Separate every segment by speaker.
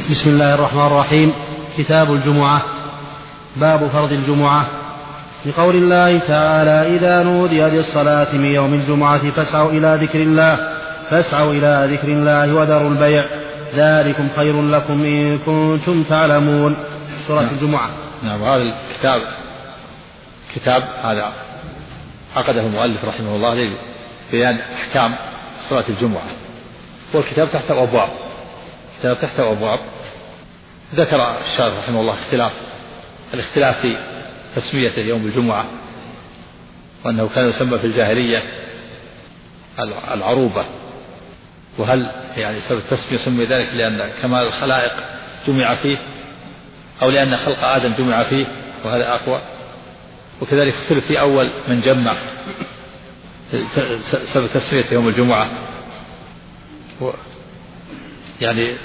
Speaker 1: بسم الله الرحمن الرحيم. كتاب الجمعة. باب فرض الجمعة. لقول الله تعالى: إذا نودي للصلاة من يوم الجمعة فاسعوا إلى ذكر الله وذروا البيع، ذلكم خير لكم إن كنتم تعلمون. سورة الجمعة.
Speaker 2: نعم. هذا الكتاب هذا عقده المؤلف رحمه الله لبيان أحكام صلاة الجمعة، والكتاب تحت أبواب. ذكر الشارح رحمه الله الاختلاف في تسمية يوم الجمعة، وأنه كان يسمى في الجاهلية العروبة، وهل يعني سبب التسمية سمي ذلك لأن كمال الخلائق جمع فيه، أو لأن خلق آدم جمع فيه، وهذا أقوى. وكذلك اختلف في أول من جمع سبب تسمية يوم الجمعة، يعني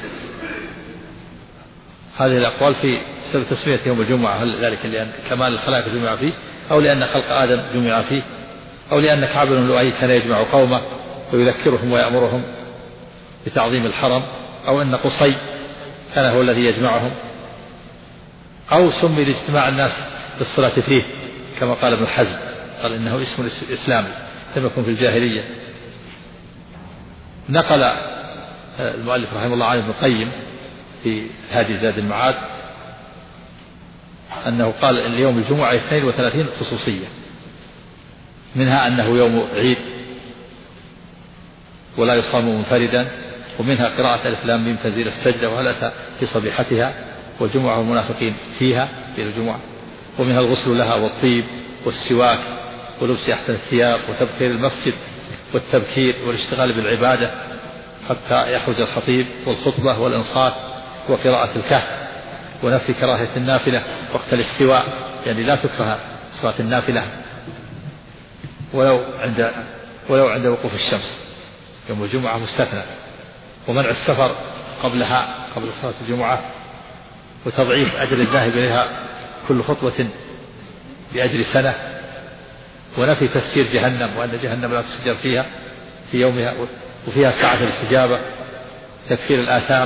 Speaker 2: هذه الأقوال في سبب تسمية يوم الجمعة، هل ذلك لأن كمال الخلائق جمع فيه، أو لأن خلق آدم جمع فيه، أو لأن كعب بن لؤي كان يجمع قومه ويذكرهم ويأمرهم بتعظيم الحرم، أو أن قصي كان هو الذي يجمعهم، أو سمي لاجتماع الناس للصلاة فيه كما قال ابن حزم، قال إنه اسم إسلامي لم يكن في الجاهلية. نقل المؤلف رحمه الله عن ابن القيم في هادي زاد المعاد أنه قال إن يوم الجمعة 32 خصوصية، منها أنه يوم عيد ولا يصام منفردا، ومنها قراءة ألف لام ميم تنزيل السجدة وهل أتى في صبيحتها، والجمعة والمنافقين فيها في الجمعة، ومنها الغسل لها والطيب والسواك ولبس أحسن الثياب وتبخير المسجد والتبكير والاشتغال بالعبادة حتى يخرج الخطيب والخطبة والإنصات وقراءة الكهف، ونفي كراهية النافلة وقت الاستواء، يعني لا تكره صلاة النافلة ولو عند وقوف الشمس يوم الجمعة مستثنى، ومنع السفر قبل صلاة الجمعة، وتضعيف أجر الذاهب إليها كل خطوة بأجر سنة، ونفي تفسير جهنم وأن جهنم لا تسجر فيها في يومها وفيها ساعة الاستجابة، تكفير الآثام،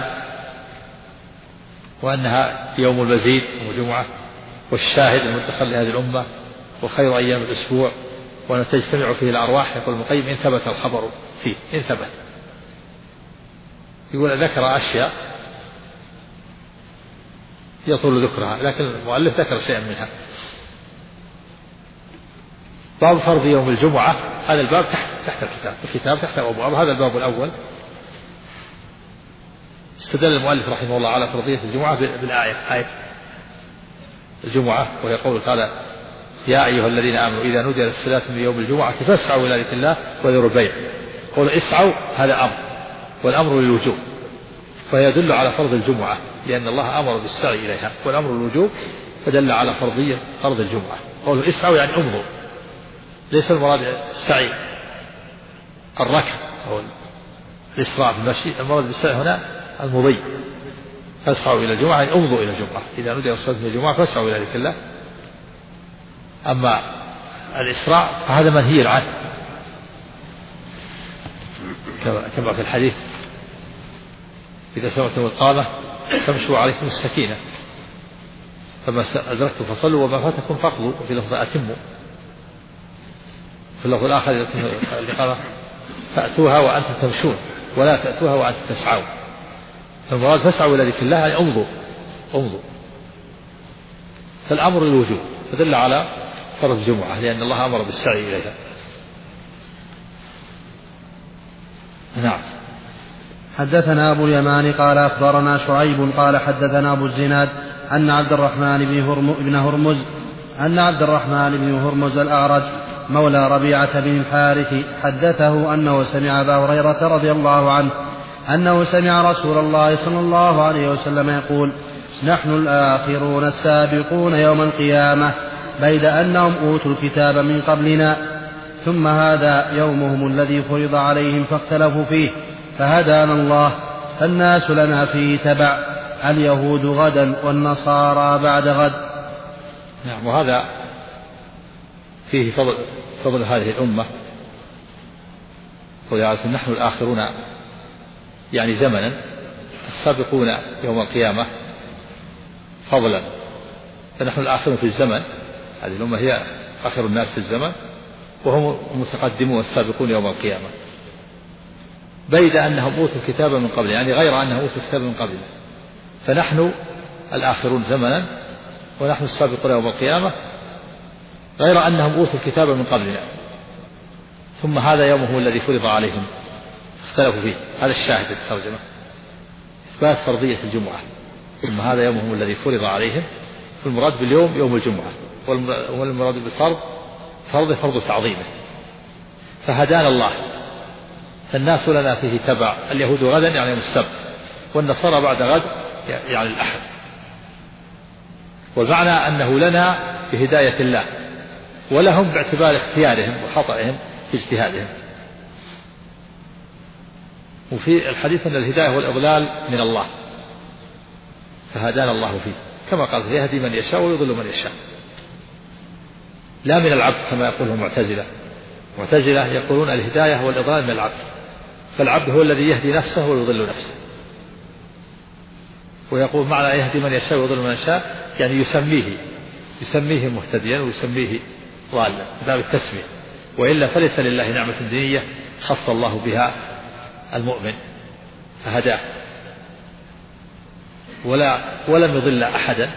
Speaker 2: وأنها يوم المزيد يوم الجمعة، والشاهد المدخل لهذه الأمة، وخير أيام الأسبوع، وأن تجتمع فيه الأرواح. يقول المقيم إن ثبت الخبر فيه، إن ثبت، يقول ذكر أشياء يطول ذكرها، لكن المؤلف ذكر شيئا منها. باب فرض يوم الجمعة. هذا الباب تحت الكتاب تحت أبواب. هذا الباب الأول. استدل المؤلف رحمه الله على فرضية الجمعة بالآية الجمعة، وهي قوله تعالى: يا أيها الذين آمنوا إذا نودي للصلاة من يوم الجمعة فاسعوا إلى ذكر الله وذروا البيع. قول اسعوا هذا أمر، والأمر للوجوب، فيدل على فرض الجمعة لأن الله أمر بالسعي إليها، والأمر للوجوب فدل على فرضية فرض الجمعة. قوله اسعوا يعني امضوا، ليس المراد السعي الركض أو الإسراع في المشي، المراد بالسعي هنا المضي. فاسعوا إلى الجمعة يعني امضوا إلى الجمعة، إذا نودي للصلاة من الجمعة فاسعوا إلى ذكر الله. أما الإسراع فهذا منهي عنه كما في الحديث: إذا سمعتم القامة فامشوا عليكم السكينة، فما أدركتم فصلوا وما فاتكم فاقضوا، وفي لفظ أتموا. في اللفظ الآخر إذا سمعتم الإقامة فأتوها وأنتم تمشون ولا تأتوها وأنتم تسعون. فالمراد فاسعوا إلى ذكر الله يعني امضوا. فالأمر الوجوب فدل على فرض الجمعة لأن الله أمر بالسعي إليها. نعم.
Speaker 1: حدثنا أبو اليمان قال أخبرنا شعيب قال حدثنا أبو الزناد أن عبد الرحمن بن هرمز الأعرج مولى ربيعة بن الحارث حدثه أنه سمع أبا هريرة رضي الله عنه أنه سمع رسول الله صلى الله عليه وسلم يقول: نحن الآخرون السابقون يوم القيامة، بيد أنهم أوتوا الكتاب من قبلنا، ثم هذا يومهم الذي فرض عليهم فاختلفوا فيه، فهدانا الله، فالناس لنا فيه تبع، اليهود غدا والنصارى بعد غد.
Speaker 2: نعم. وهذا فيه فضل هذه الأمة، ولهذا نحن الآخرون يعني زمنا، السابقون يوم القيامة فضلا، فنحن الآخرون في الزمن، هذه الأمة هي آخر الناس في الزمن، وهم المتقدمون السابقون يوم القيامة، بيد أنهم أوتوا الكتاب من قبل، يعني غير أنهم أوتوا الكتاب من قبل، فنحن الآخرون زمنا ونحن السابقون يوم القيامة، غير أنهم أوتوا الكتاب من قبلنا، ثم هذا يومه الذي فرض عليهم اختلفوا فيه. هذا الشاهد الترجمة، إثبات فرضية الجمعة، ثم هذا يومهم الذي فرض عليهم، فالمراد باليوم يوم الجمعة، والمراد بالفرض فرض تعظيمه. فهدانا الله، فالناس لنا فيه تبع، اليهود غدا يعني يوم السبت، والنصارى بعد غد يعني الأحد، والمعنى أنه لنا بهداية الله، ولهم باعتبار اختيارهم وخطئهم في اجتهادهم. وفي الحديث أن الهداية والإضلال من الله، فهدانا الله فيه، كما قال يهدي من يشاء ويضل من يشاء، لا من العبد كما يقوله المعتزلة يقولون الهداية والإضلال من العبد، فالعبد هو الذي يهدي نفسه ويضل نفسه، ويقول معنى يهدي من يشاء ويضل من يشاء يعني يسميه مهتديا ويسميه ضالا باب التسمية، وإلا فليس لله نعمة دينية خص الله بها المؤمن فهداه، ولم يضل أحدا،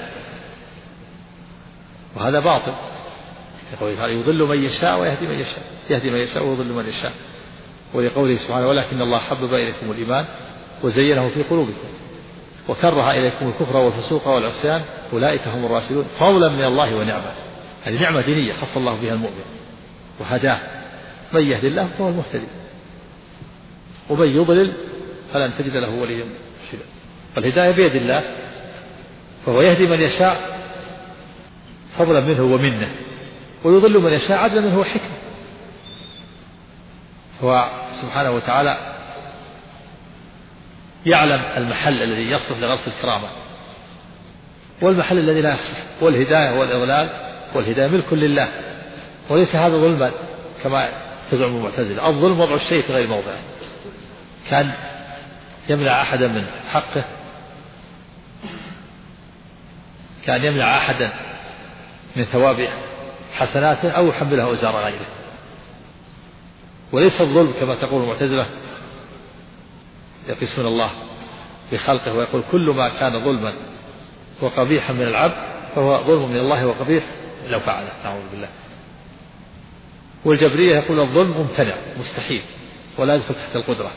Speaker 2: وهذا باطل. يضل من يشاء ويهدي من يشاء، يهدي من يشاء ويضل من يشاء. ولقوله سبحانه ولكن الله حبب إليكم الإيمان وزينه في قلوبكم وكره إليكم الكفر والفسوق والعصيان أولئك هم الراشدون فضلا من الله ونعمة. هذه نعمة دينية خص الله بها المؤمن وهداه، من يهدي الله فهو المهتدي، ومن يضلل فلن تجد له وليا مرشدا. فالهداية بيد الله، فهو يهدي من يشاء فضلا منه ومنه، ويضل من يشاء عدلا منه وحكمة. هو سبحانه وتعالى يعلم المحل الذي يصلح لغرس الكرامة والمحل الذي لا يصلح، والهداية والإضلال والهداية ملك لله، وليس هذا ظلما كما تزعم المعتزلة. الظلم وضع الشيء في غير موضعه، كان يمنع أحدا من حقه، كان يمنع أحدا من ثواب حسناته أو يحمله أوزار غيره. وليس الظلم كما تقول المعتزلة يقيسون الله بخلقه ويقول كل ما كان ظلما وقبيحا من العبد فهو ظلم من الله وقبيح لو فعله، نعوذ بالله. والجبرية يقول الظلم ممتنع مستحيل ولا يدخل تحت القدرة،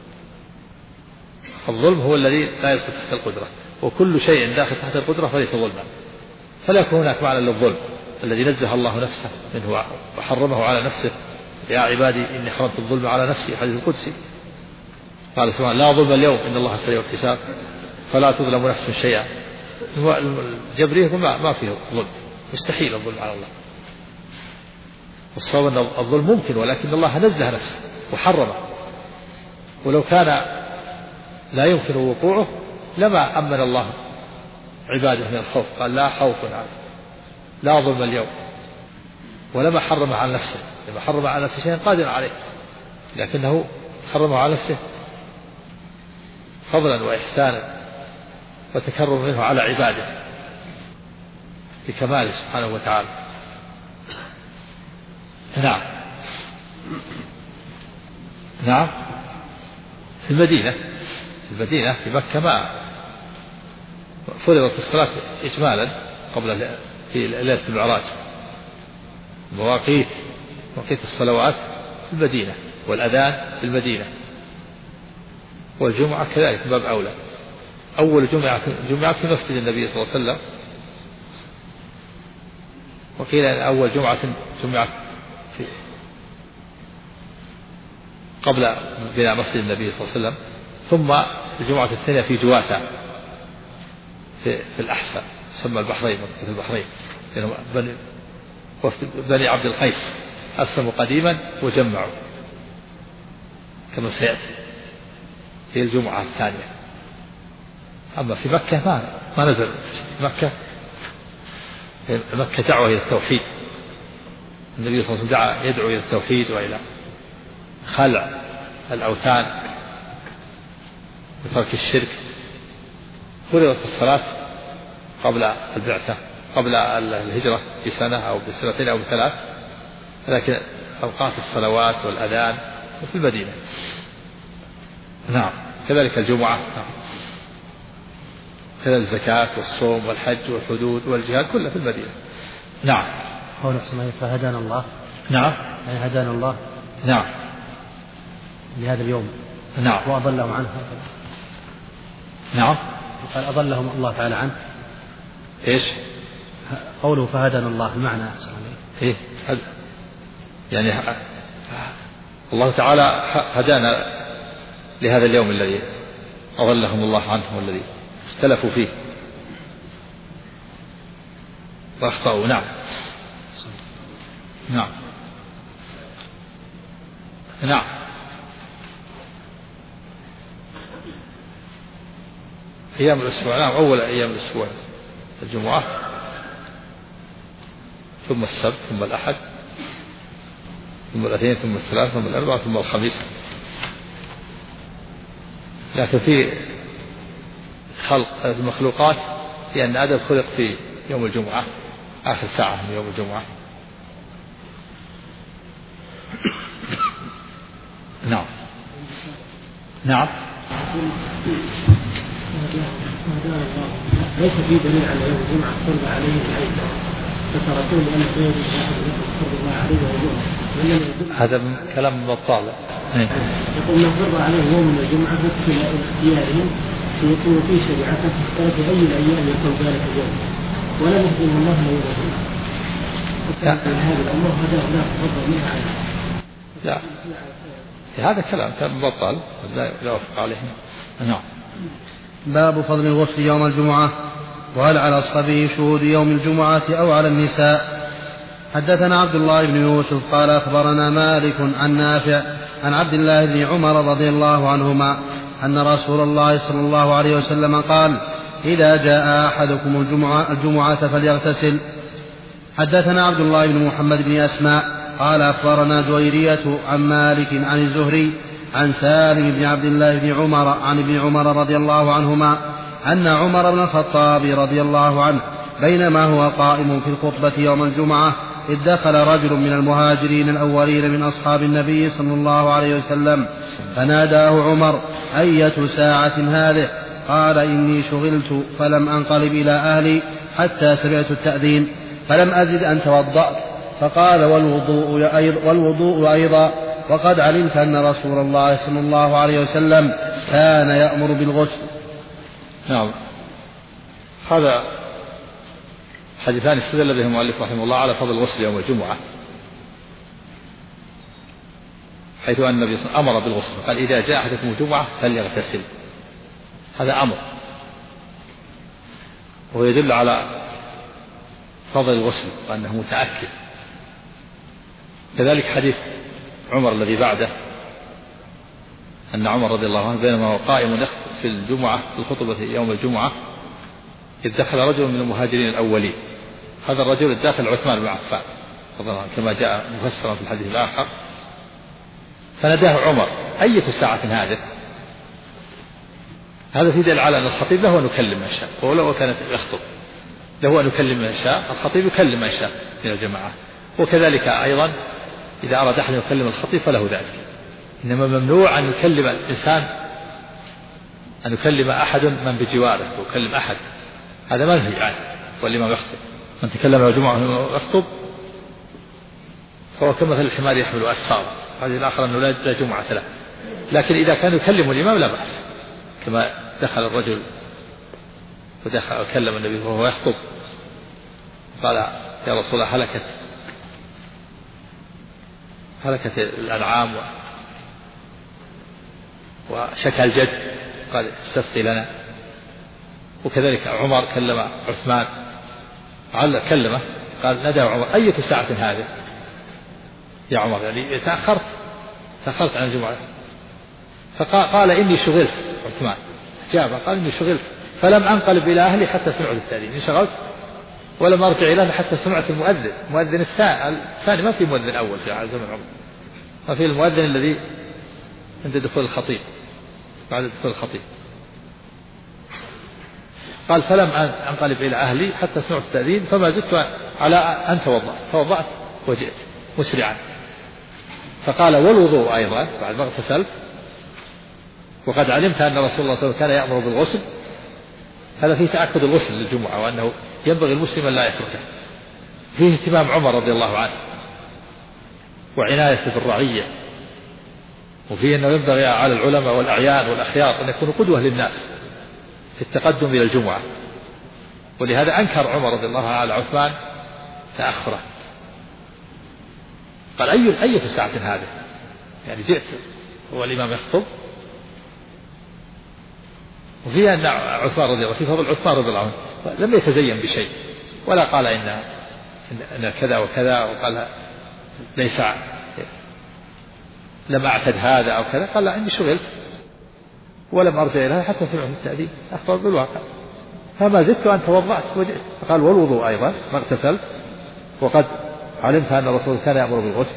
Speaker 2: الظلم هو الذي لا يدخل تحت القدرة، وكل شيء داخل تحت القدرة فليس ظلما. فلا يكون هناك معنى للظلم الذي نزه الله نفسه منه وحرمه على نفسه، يا عبادي إني حرمت الظلم على نفسي، حديث القدسي. قال سبحانه لا ظلم اليوم إن الله سريع الحساب فلا تظلم نفس شيئا. الجبرية ما فيه ظلم، مستحيل الظلم على الله. والصواب أن الظلم ممكن، ولكن الله نزه نفسه وحرمه، ولو كان لا يمكن وقوعه لما أمن الله عباده من الخوف، قال لا خوف عليهم لا ظلم اليوم، ولما حرم على نفسه، لما حرم على نفسه شيئا قادر عليه، لكنه حرمه على نفسه فضلا وإحسانا وتكرم منه على عباده بكماله سبحانه وتعالى. نعم في المدينة في مكة ما فرضت الصلاة إجمالا قبل في ليلة المعراج، مواقيت الصلوات في المدينة، والأذان في المدينة، والجمعة كذلك باب أولى. أول جمعة في مسجد النبي صلى الله عليه وسلم، وقيل أول جمعة قبل بناء مسجد النبي صلى الله عليه وسلم، ثم الجمعة الثانية في جواثة في الأحساء، سمى البحرين في البحرين، بني عبد القيس أسلموا قديما وجمعوا كما سيأتي هي الجمعة الثانية. أما في مكة ما نزل مكة دعوة إلى التوحيد، النبي صلى الله عليه وسلم دعا يدعو إلى التوحيد وإلى خلع الأوثان وترك الشرك فرضت الصلاة قبل البعثة، قبل الهجرة بسنة أو بسنتين أو بثلاث، لكن أوقات الصلوات والأذان في المدينة. نعم. كذلك الجمعة، كذلك الزكاة والصوم والحج والحدود والجهاد كله في المدينة. نعم.
Speaker 1: قول فهدانا الله.
Speaker 2: نعم.
Speaker 1: يعني هدانا الله.
Speaker 2: نعم.
Speaker 1: لهذا اليوم.
Speaker 2: نعم.
Speaker 1: وأضلهم عنه.
Speaker 2: نعم.
Speaker 1: قال أضلهم الله تعالى عنه.
Speaker 2: إيش؟
Speaker 1: قوله فهدانا الله المعنى أحسن عليه.
Speaker 2: إيه؟ يعني الله تعالى هدانا لهذا اليوم الذي أضلهم الله عنه والذي اختلفوا فيه واخطأوا. نعم. نعم. نعم. أيام الأسبوع. نعم. أول أيام الأسبوع الجمعة، ثم السبت، ثم الأحد، ثم الاثنين، ثم الثلاث، ثم الأربعاء، ثم الخميس. لكن في خلق المخلوقات في أن آدم خلق في يوم الجمعة، آخر ساعة من يوم الجمعة. نعم. نعم.
Speaker 1: ليس في دليل على يوم الجمعة فرض عليه العيد، فتركوه لأن سيد فرض الله عليه وجوعه.
Speaker 2: هذا كلام بطال.
Speaker 1: يقول من فرض عليه يوم الجمعة فاختل اختيارهم يكون في شريعته في أي الأيام يكون ذلك اليوم، ولم يهدم الله يوم الجمعة. وكان هذه الأمور هذا لا تفضل منها عليه.
Speaker 2: لا، هذا كلام بطال لا يوافق عليه. نعم.
Speaker 1: باب فضل الغسل يوم الجمعة، وهل على الصبي شهود يوم الجمعة أو على النساء. حدثنا عبد الله بن يوسف قال أخبرنا مالك عن نافع عن عبد الله بن عمر رضي الله عنهما أن رسول الله صلى الله عليه وسلم قال: إذا جاء أحدكم الجمعة فليغتسل. حدثنا عبد الله بن محمد بن أسماء قال أخبرنا جويرية عن مالك عن الزهري عن سالم بن عبد الله بن عمر عن ابن عمر رضي الله عنهما أن عمر بن الخطاب رضي الله عنه بينما هو قائم في الخطبة يوم الجمعة إذ دخل رجل من المهاجرين الأولين من أصحاب النبي صلى الله عليه وسلم فناداه عمر: أية ساعة هذه؟ قال: إني شغلت فلم أنقلب إلى أهلي حتى سمعت التأذين فلم أزد أن توضأت. فقال: والوضوء أيضا، وقد علمت أن رسول الله صلى الله عليه وسلم كان يأمر بالغسل.
Speaker 2: نعم. هذا حديثان استدل بهم المؤلف رحمه الله على فضل الغسل يوم الجمعة، حيث أن النبي أمر بالغسل قال: إذا جاء أحدكم الجمعة فليغتسل. هذا أمر، وهو يدل على فضل الغسل وأنه متأكد. كذلك حديث عمر الذي بعده، أن عمر رضي الله عنه بينما هو قائم في الجمعة في الخطبة يوم الجمعة إذ دخل رجل من المهاجرين الأولين. هذا الرجل الداخل عثمان بن عفان كما جاء مفسرا في الحديث الآخر. فناداه عمر: أية ساعة هذه؟ هذا في دليل على أن الخطيب له أن يكلم من شاء، ولو كانت يخطب له أن يكلم من شاء، الخطيب يكلم من شاء من الجماعة. وكذلك أيضا إذا أراد أحد يكلم الخطيب فله ذلك، إنما ممنوع أن يكلم الإنسان، أن يكلم أحد من بجواره، ويكلم أحد، هذا منهي عنه. والإمام يخطب، من تكلم يوم الجمعة يخطب فهو كمثل الحمار يحمل أسفاره. هذه الآخر أنه لا جمعة له. لكن إذا كان يكلم الإمام لا بأس، كما دخل الرجل ودخل وكلم النبي وهو يخطب قال: يا رسول الله هلكت الأنعام وشكى الجد، قال: استسقي لنا. وكذلك عمر كلم عثمان كلمه قال: نادى عمر: أية ساعة هذه يا عمر؟ يعني تأخرت عن الجمعة. فقال: إني شغلت. عثمان جاب قال: إني شغلت فلم أنقلب إلى أهلي حتى سمعت التأذين. إني شغلت ولم أرجع إلى أهلي حتى سمعت المؤذن الثاني. ما في مؤذن أول في زمن عمر، ما في المؤذن الذي عند دخول الخطيب، بعد دخول الخطيب. قال فلم أنقلب إلى أهلي حتى سمعت التأذين فما زدت على أن توضأت وجئت مسرعا. فقال والوضوء أيضا بعد ما اغتسلت وقد علمت أن رسول الله صلى الله عليه وسلم كان يأمر بالغسل. هذا فيه تأكد الغسل للجمعة وأنه ينبغي المسلم أن لا يتركه. فيه اهتمام عمر رضي الله عنه وعناية بالرعية. وفيه أنه ينبغي على العلماء والأعيان والأخيار أن يكونوا قدوة للناس في التقدم إلى الجمعة. ولهذا أنكر عمر رضي الله عنه على عثمان تأخره. قال أي ساعة هذه يعني جئت هو الإمام يخطب. وفيها أن عثمان رضي الله عنه في فضل عثمان رضي الله عنه لم يتزين بشيء ولا قال إن كذا وكذا وقال ليس لم أعتد هذا أو كذا. قال لا إني شغلت ولم أرجع إليها حتى سمعت التأذين أخبر بالواقع فما زدت أن توضأت وجئت. قال والوضوء أيضا ما اغتسلت وقد علمت أن الرسول كان يأمر بالغسل.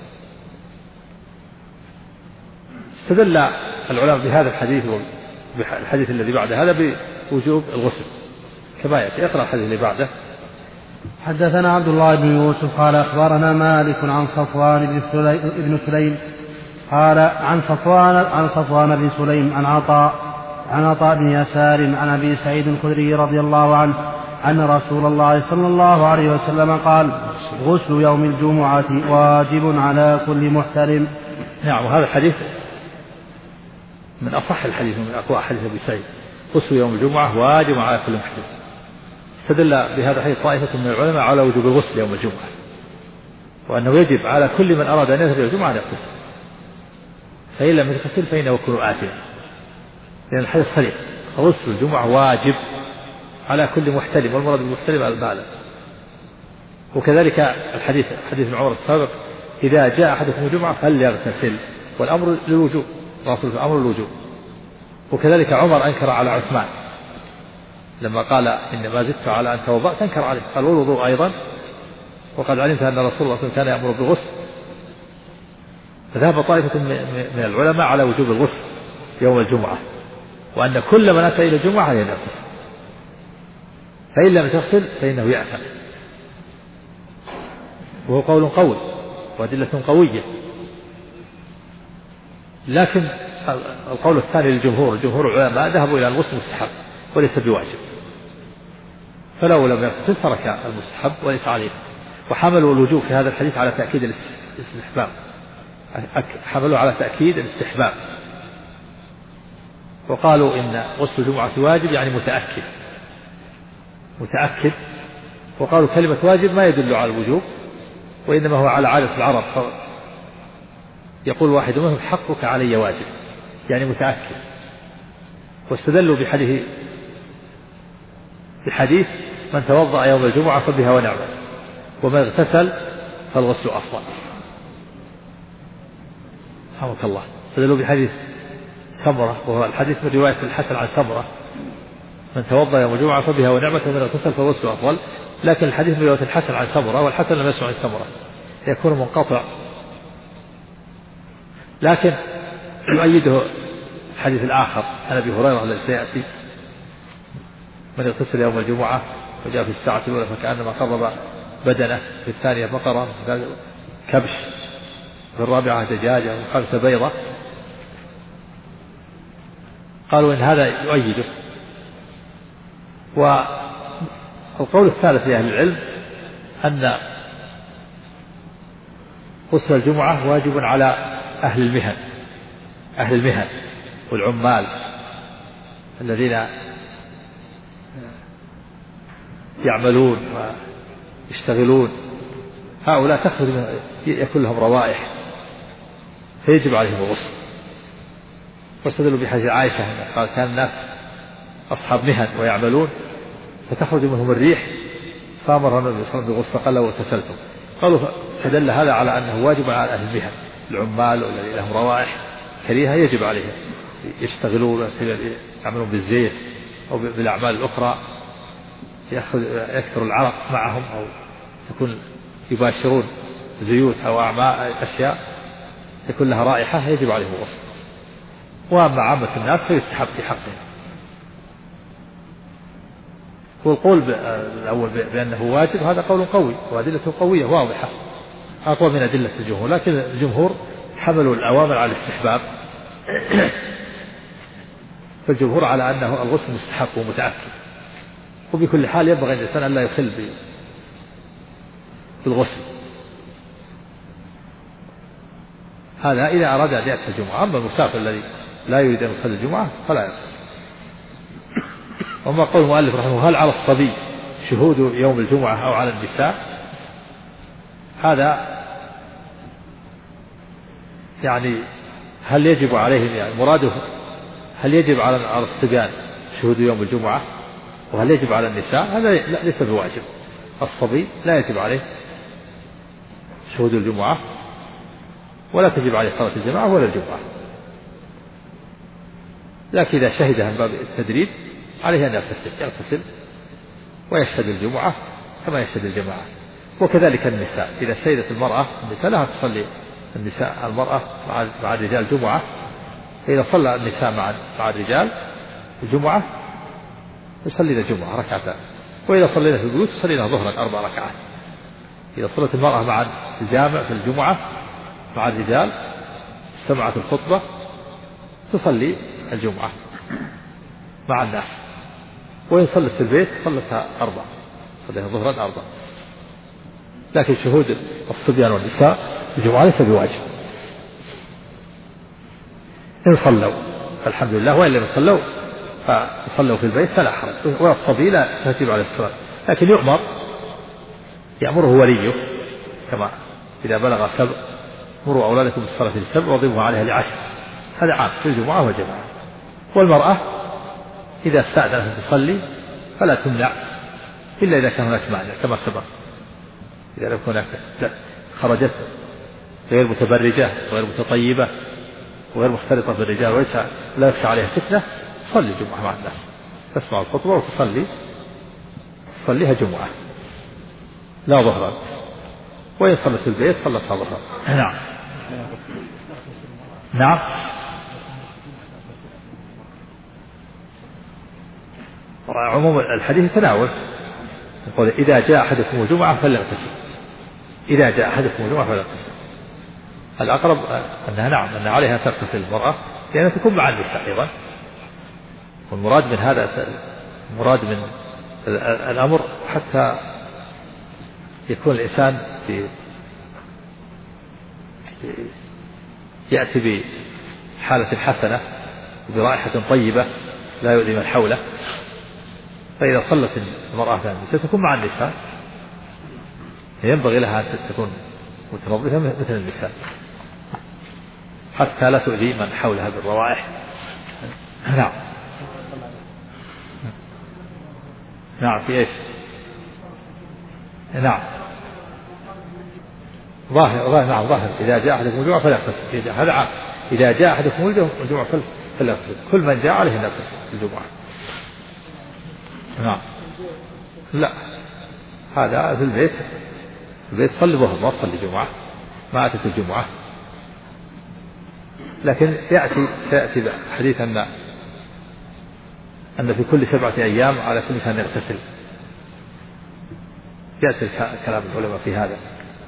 Speaker 2: استدل العلماء بهذا الحديث والحديث الذي بعده هذا بوجوب الغسل كما يأتي. اقرأ الحديث اللي بعده.
Speaker 1: حدثنا عبد الله بن يوسف قال أخبرنا مالك عن صفوان بن سليم قال عن صفوان بن سليم عن عطاء بن يسار عن أبي سعيد الخدري رضي الله عنه أن رسول الله صلى الله عليه وسلم قال غسل يوم الجمعة واجب على كل محترم.
Speaker 2: نعم هذا الحديث من أصح الحديث من أقوى حديث أبي سعيد. غسل يوم الجمعة واجب على كل محترم. استدل بهذا الحديث طائفة من العلماء على وجوب الغسل يوم الجمعة وأنه يجب على كل من أراد أن يذهب إلى الجمعة أن يغتسل فإن لم يغتسل فإنه يكون آثما لأن الحديث صريح غسل الجمعة واجب على كل محتلم والمراد بالمحتلم البالغ. وكذلك حديث ابن عمر السابق إذا جاء أحدكم الجمعة فليغتسل والأمر للوجوب رسول الأمر للوجوب. وكذلك عمر أنكر على عثمان لما قال إنما زدت على أن توضأت أنكر عليه قال والوضوء أيضا وقد علمت أن رسول الله صلى الله عليه وسلم كان يأمر بالغسل. فذهب طائفة من العلماء على وجوب الغسل يوم الجمعة وأن كل من أتى إلى الجمعة عليه أن يغتسل فإن لم تغسل فإنه يأثم. وهو قول قوي وأدلة قوية. لكن القول الثاني للجمهور جمهور العلماء ذهبوا إلى الغسل مستحب وليس بواجب فلو لم يغتسل ترك المستحب وليس عليه. وحملوا الوجوب في هذا الحديث على تأكيد الاستحباب حملوا على تأكيد الاستحباب وقالوا إن غسل الجمعة واجب يعني متأكد. وقالوا كلمة واجب ما يدل على الوجوب وإنما هو على عادة العرب يقول واحد منهم حقك علي واجب يعني متأكد. واستدلوا بحديث من توضأ يوم الجمعة فبها ونعمة ومن اغتسل فالغسل أفضل. رحمك الله. استدلوا بحديث سمرة وهو الحديث من رواية الحسن عن سمرة من توضأ يوم الجمعة فبها ونعمة ومن اغتسل فالغسل أفضل. لكن الحديث من رواية الحسن عن سمرة والحسن لم يسمع عن سمرة يكون منقطع. لكن يؤيده الحديث الآخر عن أبي هريرة الذي سيأتي من اغتسل يوم الجمعة وجاء في الساعة الأولى فكأنما قرب بدنه، في الثانية بقرة، في كبش، في الرابعة دجاجة، وفي الخامسة بيضة. قالوا إن هذا يؤيده. والقول الثالث لأهل العلم أن غسل الجمعة واجب على أهل المهن والعمال الذين يعملون ويشتغلون، هؤلاء تخرج يكون لهم روائح فيجب عليهم الغسل. واستدلوا بحديث عائشة قال كان الناس أصحاب مهن ويعملون فتخرج منهم الريح فأمرهم النبي صلى الله عليه وسلم بالغسل فقال لو اغتسلتم. قالوا فدل هذا على أنه واجب على أهل المهن العمال والذين لهم روائح كريهة يجب عليهم يشتغلون يعملون بالزيت أو بالأعمال الأخرى، يكثر العرق معهم أو يكون يباشرون زيوت أو أعمال أشياء يكون لها رائحة يجب عليهم الغسل. وأما عامة الناس فيستحب في حقهم. والقول الأول بأنه واجب هذا قول قوي وأدلته قوية واضحة أقوى من أدلة الجمهور، لكن الجمهور حملوا الأوامر على الاستحباب فالجمهور على أنه الغسل مستحب ومتأكد، وبكل حال ينبغي الإنسان أن لا يخل بالغسل. هذا إذا أراد أن يأتي الجمعة. أما المسافر الذي لا يريد أن يصلي الجمعة فلا يغسل. وما قول المؤلف رحمه الله هل على الصبي شهود يوم الجمعة أو على النساء؟ هذا يعني هل يجب عليهم، يعني مراده هل يجب على الصبيان شهود يوم الجمعة وهل يجب على النساء؟ هذا ليس بواجب. الصبي لا يجب عليه شهود الجمعة ولا تجب عليه صلاة الجماعة ولا الجمعة، لكن إذا شهدها من باب التدريب عليه أن يغتسل ويشهد الجمعة كما يشهد الجماعة. وكذلك النساء إذا شهدت المرأة، النساء لها تصلي المرأة مع الرجال جمعة، فإذا صلى النساء مع الرجال الجمعة يصلين الجمعة ركعتان، وإذا صلينا في البيوت صلينا ظهرا 4 ركعات. إذا صلت المرأة مع الجامع في الجمعة مع الرجال استمعت الخطبة تصلي الجمعة مع الناس، وإن صلت في البيت صلتها 4 صليها ظهرا 4. لكن شهود الصبيان والنساء الجمعة ليس بواجب. إن صلوا الحمد لله، وإن لم يصلوا فصلوا في البيت فلا حرج، والصبي لا تجب على الصلاة، لكن يأمره وليه كما إذا بلغ 7 مروا أولادكم بالصلاة ل7 واضربوها عليها ل10. هذا عام في الجمعة والجماعة. والمرأة إذا استأذنت تصلي فلا تمنع إلا إذا كان هناك مانع كما سبق. إذا لم هناك خرجت غير متبرجة غير متطيبة وغير مختلطة بالرجال وليس لا يخشى عليها فتنة تصلي الجمعة مع الناس، تسمع الخطبة تصليها جمعة لا ظهرا، وإن صلت في البيت صلتها ظهرا. نعم عموم الحديث تناول يقول إذا جاء أحدكم الجمعة فليغتسل. إذا جاء أحدكم الجمعة فليغتسل. الأقرب أنها نعم أن عليها تغتسل المرأة لأنها تكون مع النساء أيضا. والمراد من هذا المراد من الأمر حتى يكون الإنسان يأتي بحالة حسنة برائحة طيبة لا يؤذي من حوله. فإذا صلت المرأة ستكون مع النساء ينبغي لها أن تكون متنظفة مثل النساء حتى لا تؤذي من حولها بالروائح. نعم في إيش؟ نعم ظاهر إذا جاء أحدكم الجمعة فليغتسل. هذا عام. إذا جاء أحدكم الجمعة فليغتسل. كل من جاء عليه أن يغتسل في الجمعة. نعم لا هذا في البيت صلي ظهر ما صلي جمعة ما أتت الجمعة. لكن سيأتي حديث أن في كل 7 أيام على كل إنسان يغتسل. يأتي كلام العلماء في هذا.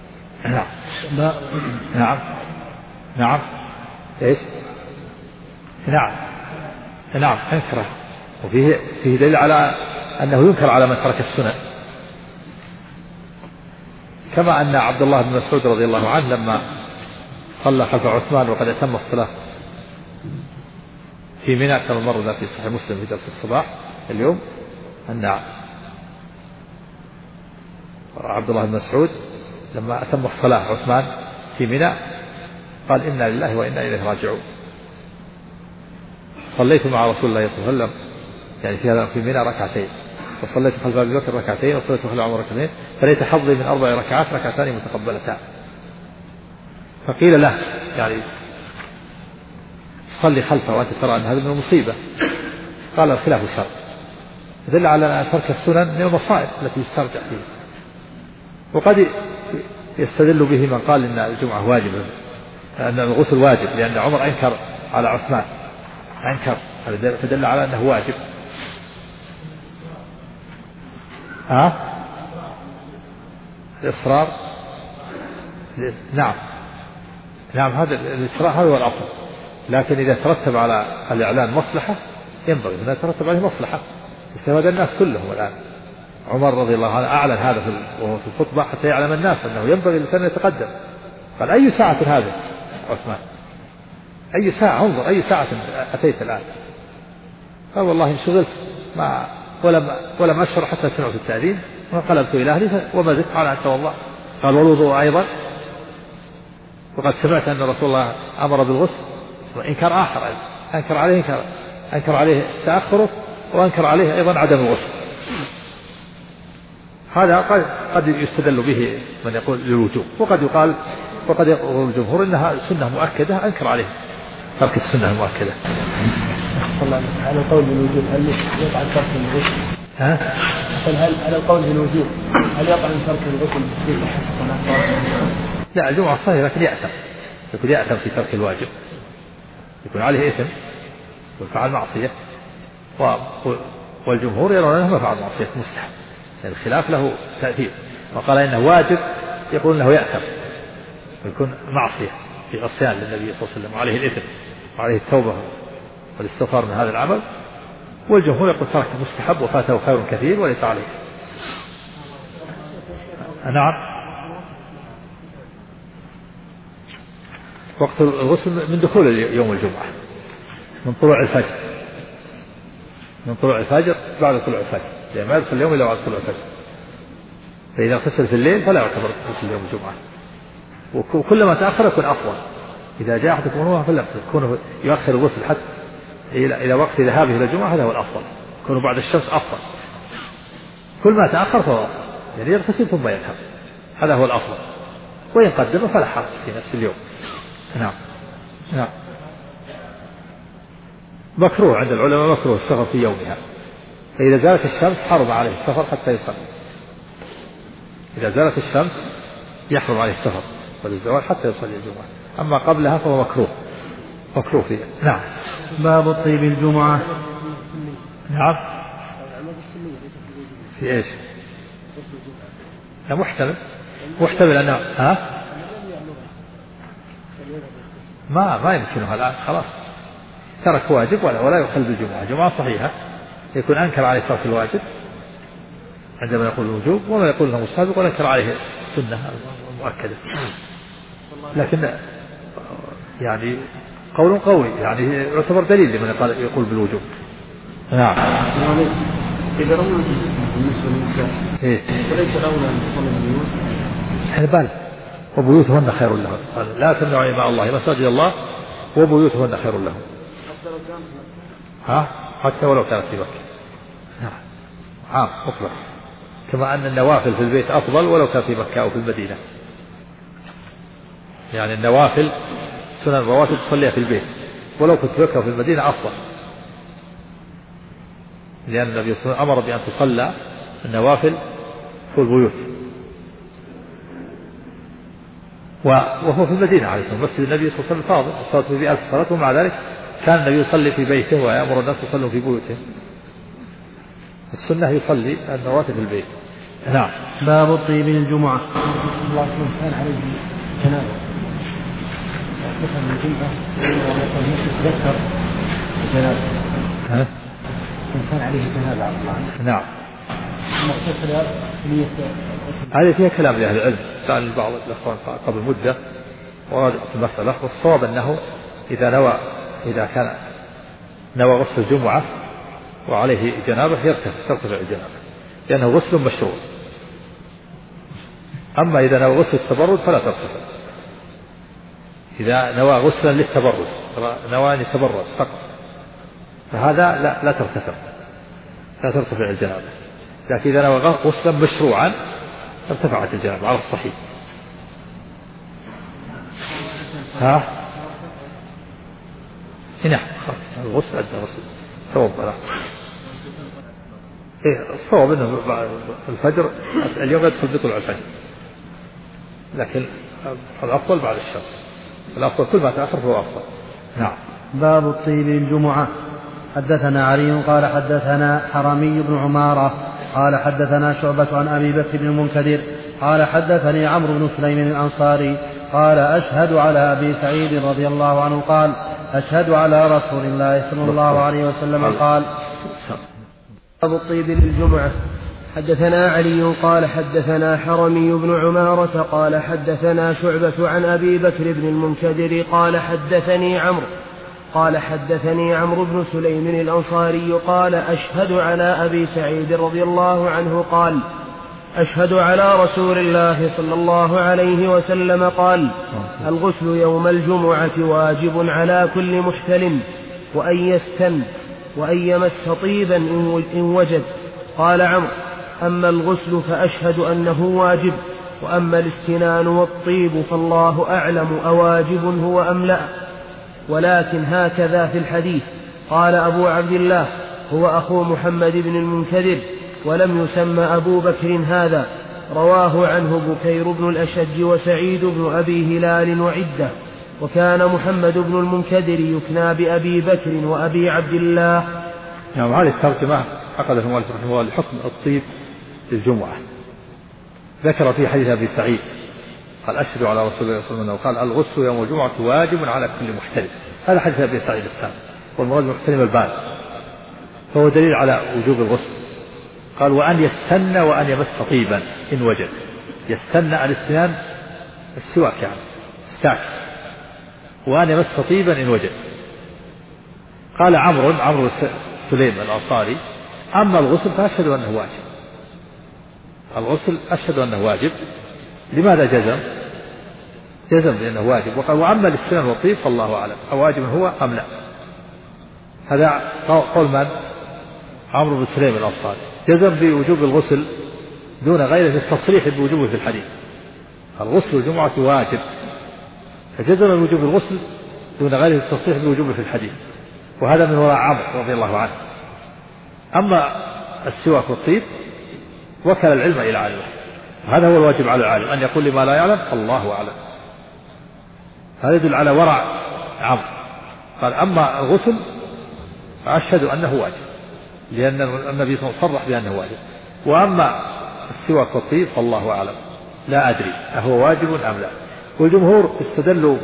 Speaker 2: نعم إيش؟ نعم أنكره. وفيه دليل على أنه ينكر على من ترك السنن، كما أن عبد الله بن مسعود رضي الله عنه لما صلى خلف عثمان وقد أتم الصلاة في منى كما مر في صحيح مسلم في درس الصباح اليوم أن عبد الله بن مسعود لما أتم الصلاة عثمان في منى قال إنا لله وإنا إليه راجعون. صليت مع رسول الله صلى الله عليه وسلم يعني في منى ركعتين، وصليت خلف أبي بكر ركعتين، وصليت خلف عمر ركعتين، فليت حظي من 4 ركعات ركعتان متقبلتان. فقيل له يعني صلي خلفه وأنت ترى أن هذا من المصيبة. قال الخلاف شر. دل على أن ترك السنن من المصائب التي يسترجع فيها. وقد يستدل به من قال إن الجمعة واجبة، أن الغسل واجب، لأن عمر أنكر على عثمان فدل على أنه واجب. الإصرار نعم هذا الإصرار هذا هو الأصل، لكن إذا ترتب على الإعلان مصلحة ينبغي أن يترتب عليه مصلحة استفاد الناس كلهم. الآن عمر رضي الله عنه أعلن هذا وهو في الخطبة حتى يعلم الناس أنه ينبغي للإنسان أن يتقدم. قال أي ساعة هذه عثمان، أي ساعة، انظر أي ساعة أتيت الآن. قال والله انشغلت ولم أشعر حتى سمعت التأذين وانقلبت إلى أهلي وما زلت على أن أتوضأ. قال والوضوء أيضا، وقد سمعت أن رسول الله أمر بالغسل وإنكر آخر أنكر عليه تأخره وأنكر عليه أيضا عدم الغسل. هذا قد يستدل به من يقول للوجوب، وقد يقول الجمهور إنها سنة مؤكدة أنكر عليه ترك السنة المؤكدة.
Speaker 3: على القول بالوجوب هل يقع ترك الغسل؟ هل على القول بالوجوب هل يقع ترك الغسل في صحة الصلاة؟
Speaker 2: لا، الجمعة صحيح لكن يأثم في ترك الواجب، يكون عليه إثم وفعل معصية، والجمهور يرون أنه ما فعل معصية مستحب، يعني الخلاف له تأثير. وقال إنه واجب يقول أنه يأثم ويكون معصية في عصيان للنبي صلى الله عليه وسلم وعليه الإثم وعليه التوبة والاستغفار من هذا العمل. والجمهور يقول ترك مستحب وفاته خير كثير وليس عليه. نعم، وقت الغسل من دخول يوم الجمعة، من طلوع الفجر بعد طلوع الفجر، يعني ما يدخل اليوم إلا بعد طلوع الفجر. فإذا اغتسل في الليل فلا يعتبر غسل يوم الجمعة، وكلما تأخر يكون أفضل. إذا جاء أحدكم منوها فلا يكون يؤخر الغسل حتى إلى وقت ذهابه إلى الجمعة، هذا هو الأفضل، يكون بعد الشمس أفضل. كل ما تأخر فهو أفضل، يعني يغتسل ثم يذهب، هذا هو الأفضل. وإن قدم فلا حرج في نفس اليوم. نعم. مكروه عند العلماء، مكروه السفر في يومها، فإذا زالت الشمس حرم عليه السفر حتى يصلي. إذا زالت الشمس يحرم عليه السفر والزواج حتى يصلي الجمعة، أما قبلها فهو مكروه فيه. نعم.
Speaker 1: باب الطيب الجمعة.
Speaker 2: نعم. في إيش؟ محتمل أنه ما يمكنها الآن، خلاص ترك واجب ولا يخل بالجمعة. جمعة صحيحة يكون أنكر عليه ترك الواجب عندما يقول الوجوب، وما يقول انه مستحب ولا ينكر عليه السنة المؤكدة. لكن يعني قول قوي، يعني يعتبر دليل لمن يقول بالوجوب. نعم.
Speaker 3: إذا رموا بالنسبة للنساء وليس الأولى أن تصلي بالبيوت؟
Speaker 2: بل وبيوتهن خير لهم، لا تمنعوا مع الله مساجد الله وبيوتهن خير لهم. حتى ولو كانت في مكة. نعم، مطلق. كما أن النوافل في البيت أفضل ولو كان في مكة أو في المدينة، يعني النوافل سنن الرواتب تصليها في البيت ولو كنت في مكة أو في المدينة أفضل، لأن النبي صلى الله عليه وسلم أمر بأن تصلى النوافل في البيوت، وهو في المدينة عليه الصلاة والسلام. مسجد النبي صلى الله عليه وسلم فاضل، الصلاة فيه 1000 صلاة، ومع ذلك كان النبي يصلي في بيته ويأمر الناس يصلوا في بيوتهم. السنة يصلي النوافل في البيت. نعم.
Speaker 1: باب الطيب الجمعة.
Speaker 3: الله كان عليه جنابه اغتسل من الجمعة يتذكر الجنابة. إنسان عليه جنابة على الله.
Speaker 2: نعم. هذه فيها كلام لأهل العلم، سأل بعض الأخوان قبل مدة وراجعت المسألة، والصواب أنه إذا كان نوى غسل الجمعة وعليه جنابة ترتفع الجنابة، لأنه غسل مشروع. أما إذا نوى غسل التبرد فلا ترتفع. إذا نوى غسلا للتبرد، نوى أن يتبرد فقط، فهذا لا ترتفع الجنابة. لكن إذا نوى غسلا مشروعا ارتفعت الجنابة على الصحيح. نعم، خلاص الغسل أدى غسل توضأ. الصواب أنه الفجر اليوم يدخل بطلوع الفجر، لكن الأفضل بعد الشمس، الأفضل كل ما تأخر فهو أفضل. نعم.
Speaker 1: باب الطيب الجمعة. حدثنا علي قال حدثنا حرمي بن عمارة قال حدثنا شعبة عن أبي بكر بن المنكدر قال حدثني عمرو بن سليم الأنصاري قال أشهد على أبي سعيد رضي الله عنه قال أشهد على رسول الله صلى الله عليه وسلم قال
Speaker 3: باب الطيب للجمعة. حدثنا علي قال حدثنا حرمي بن عمارة قال حدثنا شعبة عن أبي بكر بن المنكدر قال حدثني عمرو بن سليم الأنصاري قال أشهد على أبي سعيد رضي الله عنه قال أشهد على رسول الله صلى الله عليه وسلم قال الغسل يوم الجمعة واجب على كل محتلم وأن يستن وأن يمس طيبا إن وجد. قال عمرو أما الغسل فأشهد أنه واجب، وأما الاستنان والطيب فالله أعلم أواجب هو أم لا، ولكن هكذا في الحديث. قال أبو عبد الله هو أخو محمد بن المنكدر ولم يسمى أبو بكر هذا. رواه عنه بكير بن الأشج وسعيد بن أبي هلال وعدة. وكان محمد بن المنكدر يكنى بأبي بكر وأبي عبد الله.
Speaker 2: يعني هذه الترجمة عقد المؤلف رحمه الله لحكم الطيب للجمعة. ذكر في حديث أبي سعيد قال أشهد على رسول الله صلى الله عليه وسلم قال الغسل يوم الجمعة واجب على كل محتلم. هذا حديث أبي سعيد السابق، والمراد محتلم البال، فهو دليل على وجوب الغسل. قال وأن يستن وأن يمس طيبا إن وجد. يستن الاستنان السواك يعني استاك، وأن يمس طيبا إن وجد. قال عمرو سليم الأنصاري أما الغسل فأشهد أنه واجب. الغسل أشهد أنه واجب. لماذا جزم بأنه واجب. وقال وأما الاستنان والطيب فالله أعلم أواجب هو أم لا. هذا قول من؟ عمرو بن سليم الأنصاري. جزم بوجوب الغسل دون غيره التصريح بوجوبه في الحديث. الغسل الجمعة واجب، فجزم بوجوب الغسل دون غيره التصريح بوجوبه في الحديث، وهذا من وراء عمرو رضي الله عنه. أما السواك والطيب وكل العلم إلى عالمه، هذا هو الواجب على العالم أن يقول لما لا يعلم الله أعلم. هذا يدل على ورع عمرو. قال أما الغسل فأشهد أنه واجب، لأن النبي صرح بأنه واجب. وأما السواك والطيب فالله أعلم لا أدري أهو واجب أم لا. والجمهور استدلوا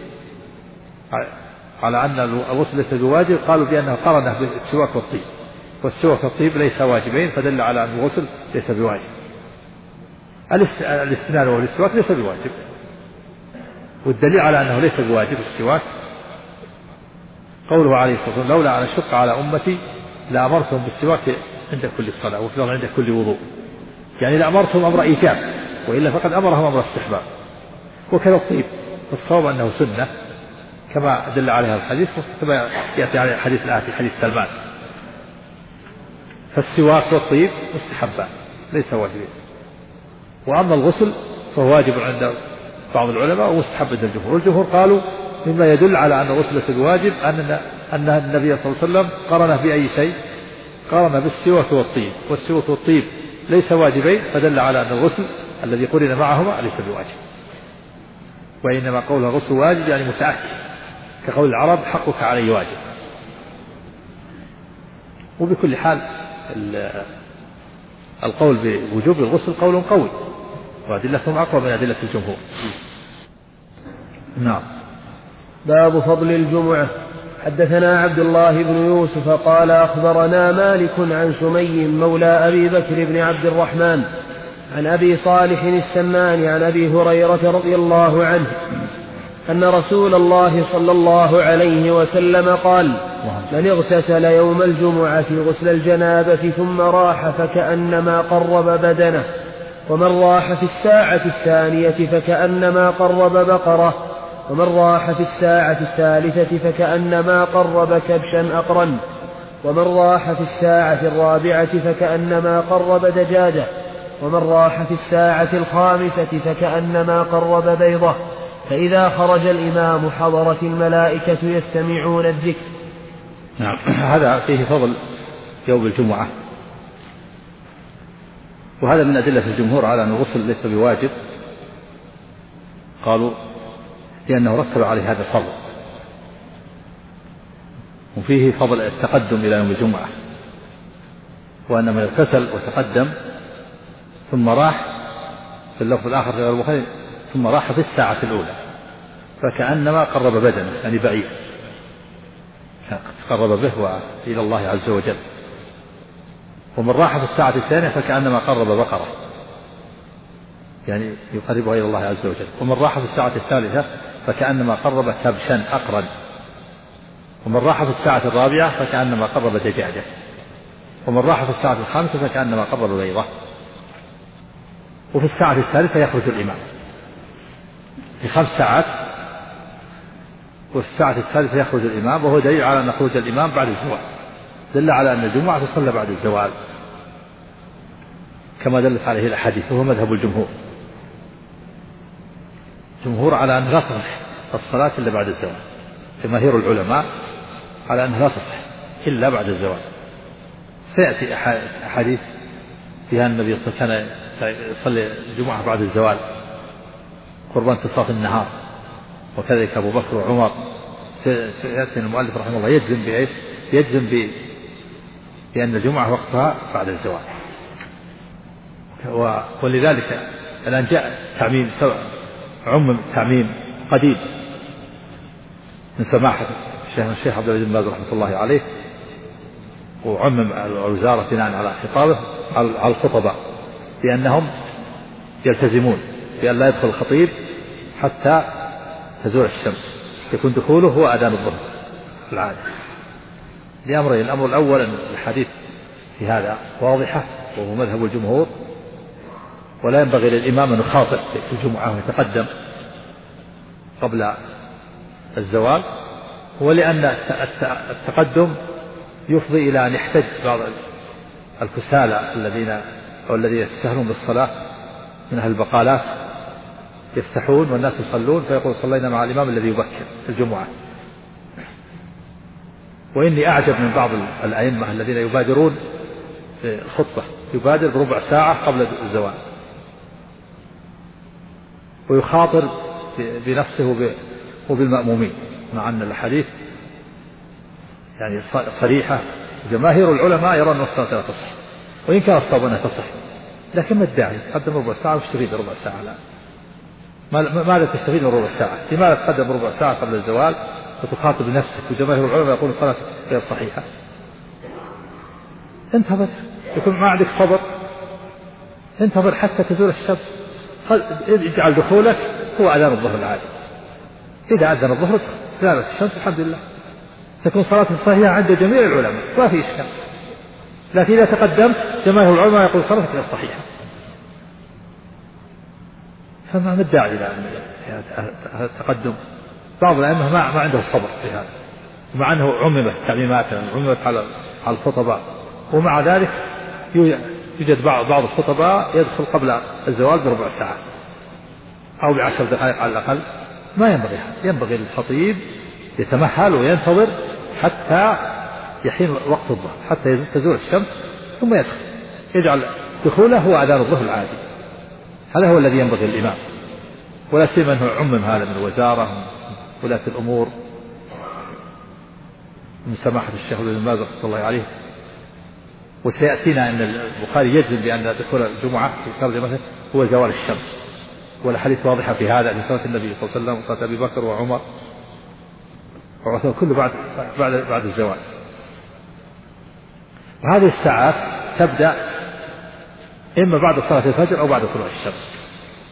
Speaker 2: على أن الغسل ليس بواجب، قالوا بأنه قرنه بالسواك والطيب، والسواك والطيب ليس واجبين، فدل على أن الغسل ليس بواجب. الاستنان والسواك ليس بواجب، والدليل على أنه ليس بواجب السواك قوله عليه الصلاة والسلام لولا أن أشق على أمتي لأمرتهم بالسواك عند كل صلاة وفي عند كل وضوء. يعني لأمرتهم أمر إيجاب، وإلا فقد أمرهم أمر استحباب. وكذا الطيب فالصواب أنه سنة كما دل عليها الحديث، كما يأتي على الحديث الآتي حديث سلمان. فالسواك والطيب مستحبان ليس واجبين. وأما الغسل فهو واجب عند بعض العلماء ومستحب عند الجمهور. والجمهور قالوا مما يدل على أن الغسل ليس بواجب أن النبي صلى الله عليه وسلم قرن بأي شيء؟ قرن بالسواك والطيب، والسواك والطيب ليس واجبين، فدل على أن الغسل الذي قرن معهما ليس بواجب. وإنما قول الغسل واجب يعني متأكد، كقول العرب حقك علي واجب. وبكل حال القول بوجوب الغسل قول قوي، وأدلتهم أقوى من أدلة الجمهور. نعم.
Speaker 3: باب فضل الجمعة. حدثنا عبد الله بن يوسف قال أخبرنا مالك عن سمي مولى أبي بكر بن عبد الرحمن عن أبي صالح السمان عن أبي هريرة رضي الله عنه أن رسول الله صلى الله عليه وسلم قال من اغتسل يوم الجمعة غسل الجنابة ثم راح فكأنما قرب بدنه، ومن راح في الساعة الثانية فكأنما قرب بقرة، ومن راح في الساعة الثالثة فكأنما قرب كبشا أقرن، ومن راح في الساعة الرابعة فكأنما قرب دجاجة، ومن راح في الساعة الخامسة فكأنما قرب بيضة. فإذا خرج الإمام حضرت الملائكة يستمعون الذكر.
Speaker 2: نعم. هذا فيه فضل يوم الجمعة، وهذا من أدلة الجمهور على أن الغسل ليس بواجب. قالوا لأنه رتب عليه هذا الفضل، وفيه فضل التقدم إلى يوم الجمعة، وأن من اغتسل وتقدم ثم راح في اللفظ الآخر في غير البخاري ثم راح في الساعة الأولى فكأنما قرب بدنه يعني بعيد قرب به إلى الله عز وجل. ومن راح في الساعة الثانية فكأنما قرب بقرة يعني يقربها إلى الله عز وجل. ومن راح في الساعة الثالثة فكأنما قرب كبشا أقرا. ومن راح في الساعة الرابعة فكأنما قرب دجاجة. ومن راح في الساعة الخامسة فكأنما قرب بيضة. وفي الساعة الثالثة يخرج الإمام في 5 ساعات. وفي الساعة الثالثة يخرج الإمام وهو دليل على أن خروج الإمام بعد الزوال دل على أن الجمعة تصلى بعد الزوال كما دلت عليه الأحاديث وهو مذهب الجمهور على أن لا تصح الصلاة إلا بعد الزوال. جماهير العلماء على أنها لا تصح إلا بعد الزوال. سيأتي أحاديث فيها النبي صلى الله عليه وسلم كان يصلي الجمعة بعد الزوال قرب انتصاف النهار وكذلك أبو بكر وعمر. سيأتي المؤلف رحمه الله يجزم بإيش؟ يجزم بأن الجمعة وقتها بعد الزوال. ولذلك الآن جاء تعميم عمم تعميم قديم من سماحة الشيخ عبد العزيز بن باز رحمة الله عليه وعمم الوزارة بناء على خطابه على الخطباء بأنهم يلتزمون بأن لا يدخل الخطيب حتى تزول الشمس يكون دخوله هو أذان الظهر العادي لأمرين. الأمر الأول أن الحديث في هذا واضحة وهو مذهب الجمهور ولا ينبغي للإمام أن يخاطب في الجمعة ويتقدم قبل الزوال. ولأن التقدم يفضي إلى أن يحتج بعض الكسالى الذين يستهلون بالصلاة من أهل البقالات يفتحون والناس يصلون فيقول صلينا مع الإمام الذي يبكر في الجمعة. وإني أعجب من بعض الأئمة الذين يبادرون الخطبة يبادر بربع ساعة قبل الزوال ويخاطر بنفسه وبالمأمومين مع أن الحديث يعني صريحة. جماهير العلماء يرون أن الصلاة لا تصح وإن كان الصواب أنها تصح لكن ما الداعي تقدم ربع ساعة وتستفيد ربع ساعة؟ لا ماذا تستفيد من ربع ساعة؟ لماذا تقدم ربع ساعة قبل الزوال وتخاطب نفسك؟ وجماهير العلماء يقولون الصلاة غير صحيحة. انتظر يكون ما عندك صبر انتظر حتى تزول الشمس اجعل دخولك هو أذان الظهر العادي. إذا أذن الظهر زالت الشمس الحمد لله تكون صلاة صحيحة عند جميع العلماء ما في إشكال. لكن إذا تقدمت جماهير العلماء يقول صلاتك غير صحيحة فما الداعي إلى التقدم. بعض الأئمة ما عنده صبر في هذا مع أنه عممت تعليمات عممت على الخطباء ومع ذلك يوجد بعض الخطباء يدخل قبل الزوال بربع ساعة أو ب10 دقائق على الأقل. ما ينبغي للخطيب يتمهل وينتظر حتى يحين وقت الظهر حتى تزول الشمس ثم يدخل يجعل دخوله هو أذان الظهر العادي. هذا هو الذي ينبغي للإمام ولا سيما أنه عمم هذا من الوزارة من ولاة الأمور من سماحة الشيخ ابن باز رحمة الله عليه. وسيأتينا أن البخاري يجزم بأن دخول الجمعة في ترجمته هو زوال الشمس والحديث واضحة في هذا في صلاة النبي صلى الله عليه وسلم وصلاة أبي بكر وعمر وعثمان كله بعد الزوال. وهذه الساعات تبدأ إما بعد صلاة الفجر أو بعد طلوع الشمس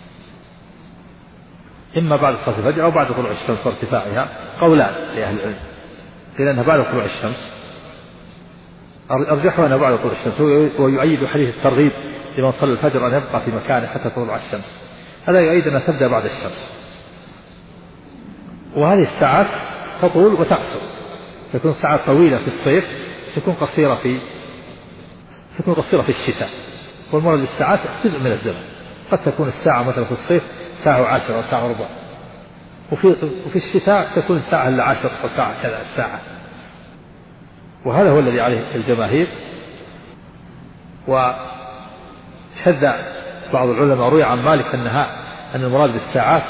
Speaker 2: إما بعد صلاة الفجر أو بعد طلوع الشمس وارتفاعها قولان لأهل العلم. قيل أنها بعد طلوع الشمس أرجحها أنها بعد طلوع الشمس ويؤيد حديث الترغيب لمن صلى الفجر أن يبقى في مكانه حتى تطلع الشمس. هذا يؤيد أنها تبدأ بعد الشمس. وهذه الساعات تطول وتقصر تكون ساعات طويلة في الصيف تكون قصيرة في الشتاء. والمراد بالساعات جزء من الزمن قد تكون الساعة مثلا في الصيف ساعة و10 أو ساعة وربع وفي الشتاء تكون ساعة إلا 10 أو ساعة كذا الساعة. وهذا هو الذي عليه الجماهير. وشذ بعض العلماء روي عن مالك أن المراد بالساعات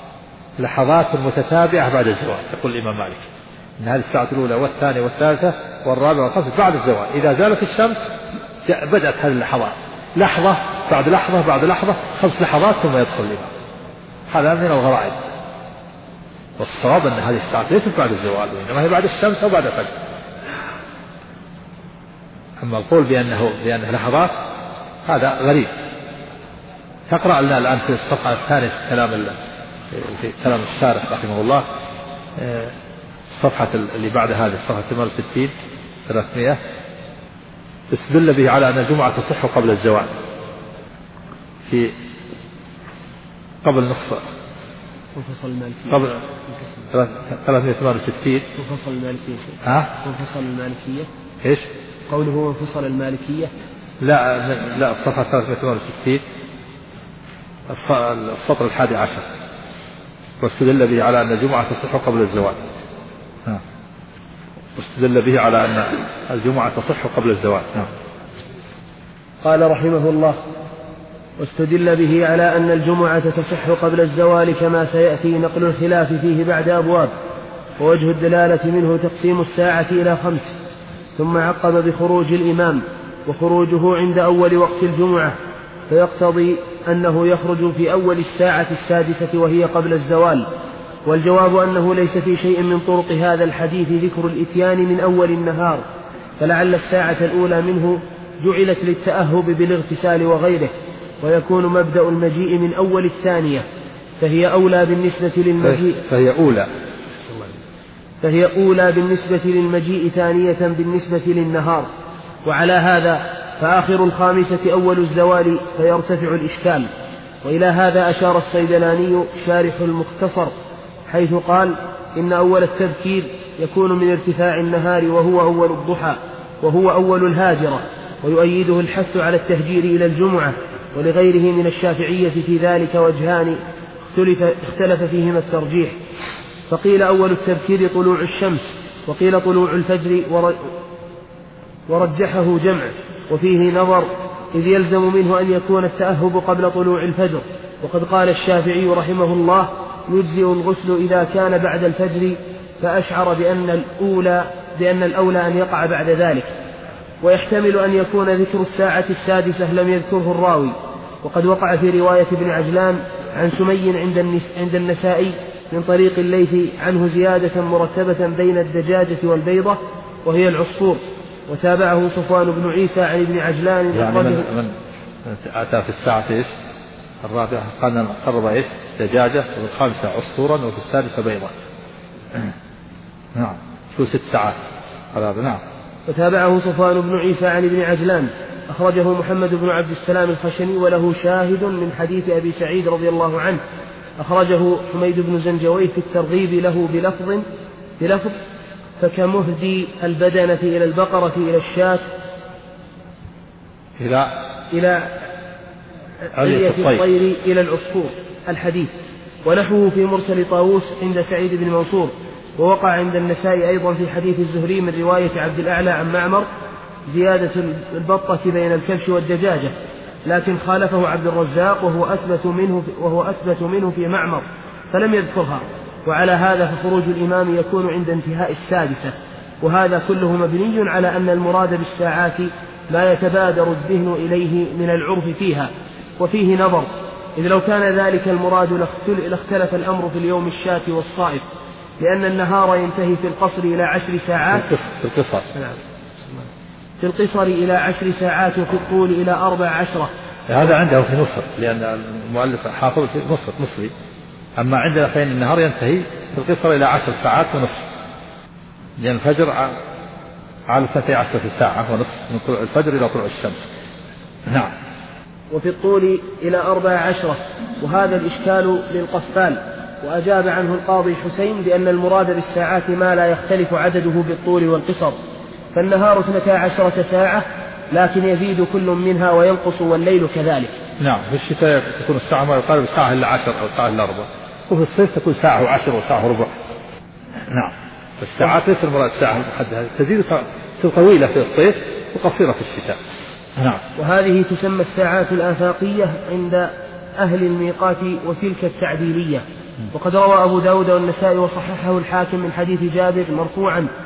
Speaker 2: لحظات متتابعة بعد الزوال. يقول الإمام مالك أن هذه الساعة الأولى والثانية والثالثة والرابع والخامس بعد الزوال. إذا زالت الشمس بدأت هذه اللحظات، لحظة بعد لحظة بعد لحظة، 5 لحظات ثم يدخل الإمام. هذا من الغرائب، والصواب أن هذه الساعات ليست بعد الزوال، وإنما هي بعد الشمس أو بعد الفجر. أما القول بأنه لحظات هذا غريب. تقرأ لنا الآن في الصفحة الثانية في كلام الشارح رحمه الله، الصفحة اللي بعد هذه الصفحة 68 300، استدل به على أن الجمعة تصح قبل الزوال في قبل نصف
Speaker 3: منفصل المالكية
Speaker 2: قبل 368
Speaker 3: منفصل المالكية. منفصل المالكية
Speaker 2: إيش؟
Speaker 3: قوله منفصل المالكية
Speaker 2: لا الصفحة 368 السطر 11، واستدل به على أن الجمعة تصح قبل الزوال. واستدل به على أن الجمعة تصح قبل الزوال.
Speaker 3: قال رحمه الله: واستدل به على أن الجمعة تصح قبل الزوال، كما سيأتي نقل الخلاف فيه بعد أبواب. ووجه الدلالة منه تقسيم الساعة إلى 5، ثم عقب بخروج الإمام، وخروجه عند أول وقت الجمعة، فيقتضي أنه يخرج في أول الساعة 6 وهي قبل الزوال. والجواب أنه ليس في شيء من طرق هذا الحديث ذكر الإتيان من أول النهار، فلعل الساعة الأولى منه جعلت للتأهب بالاغتسال وغيره، ويكون مبدأ المجيء من أول الثانية، فهي أولى بالنسبة للمجيء للمجيء ثانية بالنسبة للنهار. وعلى هذا فآخر الخامسة أول الزوال، فيرتفع الإشكال. وإلى هذا أشار الصيدلاني شارح المختصر، حيث قال: إن أول التبكير يكون من ارتفاع النهار، وهو أول الضحى، وهو أول الهاجرة، ويؤيده الحث على التهجير إلى الجمعة. ولغيره من الشافعية في ذلك وجهان اختلف فيهما الترجيح، فقيل أول التبكير طلوع الشمس، وقيل طلوع الفجر، ورجحه جمع، وفيه نظر، إذ يلزم منه أن يكون التأهب قبل طلوع الفجر. وقد قال الشافعي رحمه الله: يجزئ الغسل إذا كان بعد الفجر، فأشعر بأن الأولى أن يقع بعد ذلك. ويحتمل أن يكون ذكر الساعة 6 لم يذكره الراوي. وقد وقع في رواية ابن عجلان عن سمي عند النسائي من طريق الليث عنه زيادة مرتبة بين الدجاجة والبيضة، وهي العصفور. وتابعه صفوان بن عيسى عن ابن عجلان.
Speaker 2: يعني من أتى في الساعة الرابعة قرب دجاجة، وفي الخامسة عصفورا، وفي السادسة بيضا. نعم، شو 6 ساعات هذا. نعم.
Speaker 3: وتابعه صفوان بن عيسى عن ابن عجلان، أخرجه محمد بن عبد السلام الخشني، وله شاهد من حديث أبي سعيد رضي الله عنه، أخرجه حميد بن زنجوي في الترغيب له بلفظ: فكمهدي البدنة إلى البقرة إلى الشاة إلى علية الطير إلى العصفور، الحديث. ونحوه في مرسل طاووس عند سعيد بن منصور. ووقع عند النسائي أيضا في حديث الزهري من رواية عبد الأعلى عن معمر زيادة البطة بين الكبش والدجاجة، لكن خالفه عبد الرزاق وهو أثبت منه في معمر، فلم يذكرها. وعلى هذا فخروج الإمام يكون عند انتهاء 6، وهذا كله مبني على أن المراد بالساعات ما يتبادر الذهن إليه من العرف فيها. وفيه نظر، إذ لو كان ذلك المراد لاختلف الأمر في اليوم الشاة والصائف، لأن النهار ينتهي في القصر إلى 10 ساعات، في القصر إلى 10 ساعات، وفي الطول إلى 14.
Speaker 2: هذا عنده في مصر، لأن المؤلف حافظ في مصري. أما عندنا فإن النهار ينتهي في القصر إلى 10 ساعات ونصف، لأن الفجر على 12 ساعة ونصف من طلوع الفجر إلى طلوع الشمس. نعم.
Speaker 3: وفي الطول إلى 14، وهذا الإشكال للقفال. وأجاب عنه القاضي حسين بأن المراد بالساعات ما لا يختلف عدده بالطول والقصر، فالنهار 12 ساعة، لكن يزيد كل منها وينقص، والليل كذلك.
Speaker 2: نعم. في الشتاء تكون الساعة ما يقارب الساعة إلا 10 أو الساعة إلا 4، وفي الصيف تكون ساعة و10 وساعة وربع. نعم. الساعات ليس المراد الساعة المحددة، تزيد طويلة في الصيف وقصيرة في الشتاء. نعم.
Speaker 3: وهذه تسمى الساعات الآفاقية عند أهل الميقات، وتلك التعديلية. وقد روى أبو داود والنسائي وصححه الحاكم من حديث جابر مرفوعا: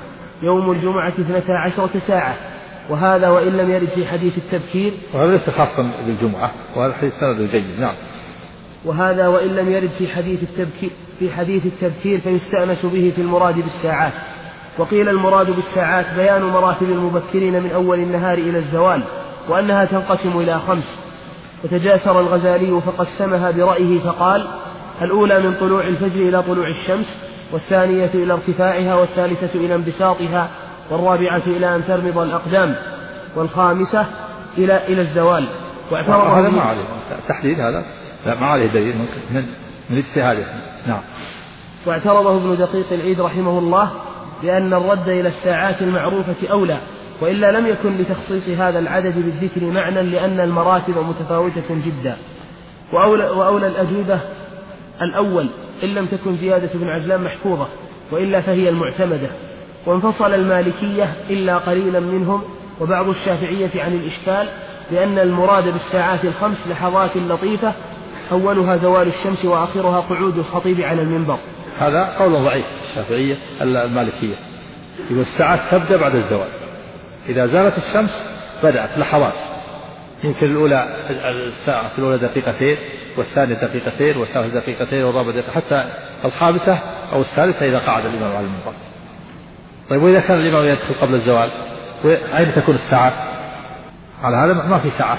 Speaker 3: يوم الجمعة 12 ساعة، وهذا وإن لم يرد في حديث التبكير.
Speaker 2: وهذا ليس خاصا بالجمعة، وهذا الحديث سند جيد. نعم.
Speaker 3: وهذا وإن لم يرد في حديث التبكير فيستأنس به في المراد بالساعات. وقيل المراد بالساعات بيان مراتب المبكرين من أول النهار إلى الزوال، وأنها تنقسم إلى 5. وتجاسر الغزالي فقسمها برأيه فقال: الأولى من طلوع الفجر إلى طلوع الشمس، والثانية إلى ارتفاعها، والثالثة إلى انبساطها، والرابعة إلى أن ترمض الأقدام، والخامسة إلى الزوال.
Speaker 2: هذا ما عليه تحديد، هذا لا ما عليه دليل من اجتهاده. نعم.
Speaker 3: واعترضه ابن دقيق العيد رحمه الله لأن الرد إلى الساعات المعروفة أولى، وإلا لم يكن لتخصيص هذا العدد بالذكر معنى، لأن المراتب متفاوتة جدا. وأولى الأجوبة الأول إن لم تكن زيادة ابن عجلان محفوظة، وإلا فهي المعتمدة. وانفصل المالكية إلا قليلا منهم وبعض الشافعية عن الإشكال، لأن المراد بالساعات 5 لحظات لطيفة، أولها زوال الشمس وآخرها قعود الخطيب على المنبر.
Speaker 2: هذا قول ضعيف الشافعية المالكية. يقول الساعات تبدأ بعد الزوال، إذا زالت الشمس بدأت لحظات، يمكن الأولى الساعة الأولى 2 والثانية 2 والثالثة 2 والرابعة حتى الخامسة أو الثالثة إذا قعد الإمام على المنبر. طيب وإذا كان الإمام يدخل قبل الزوال أين تكون الساعات؟ على هذا ما في ساعات،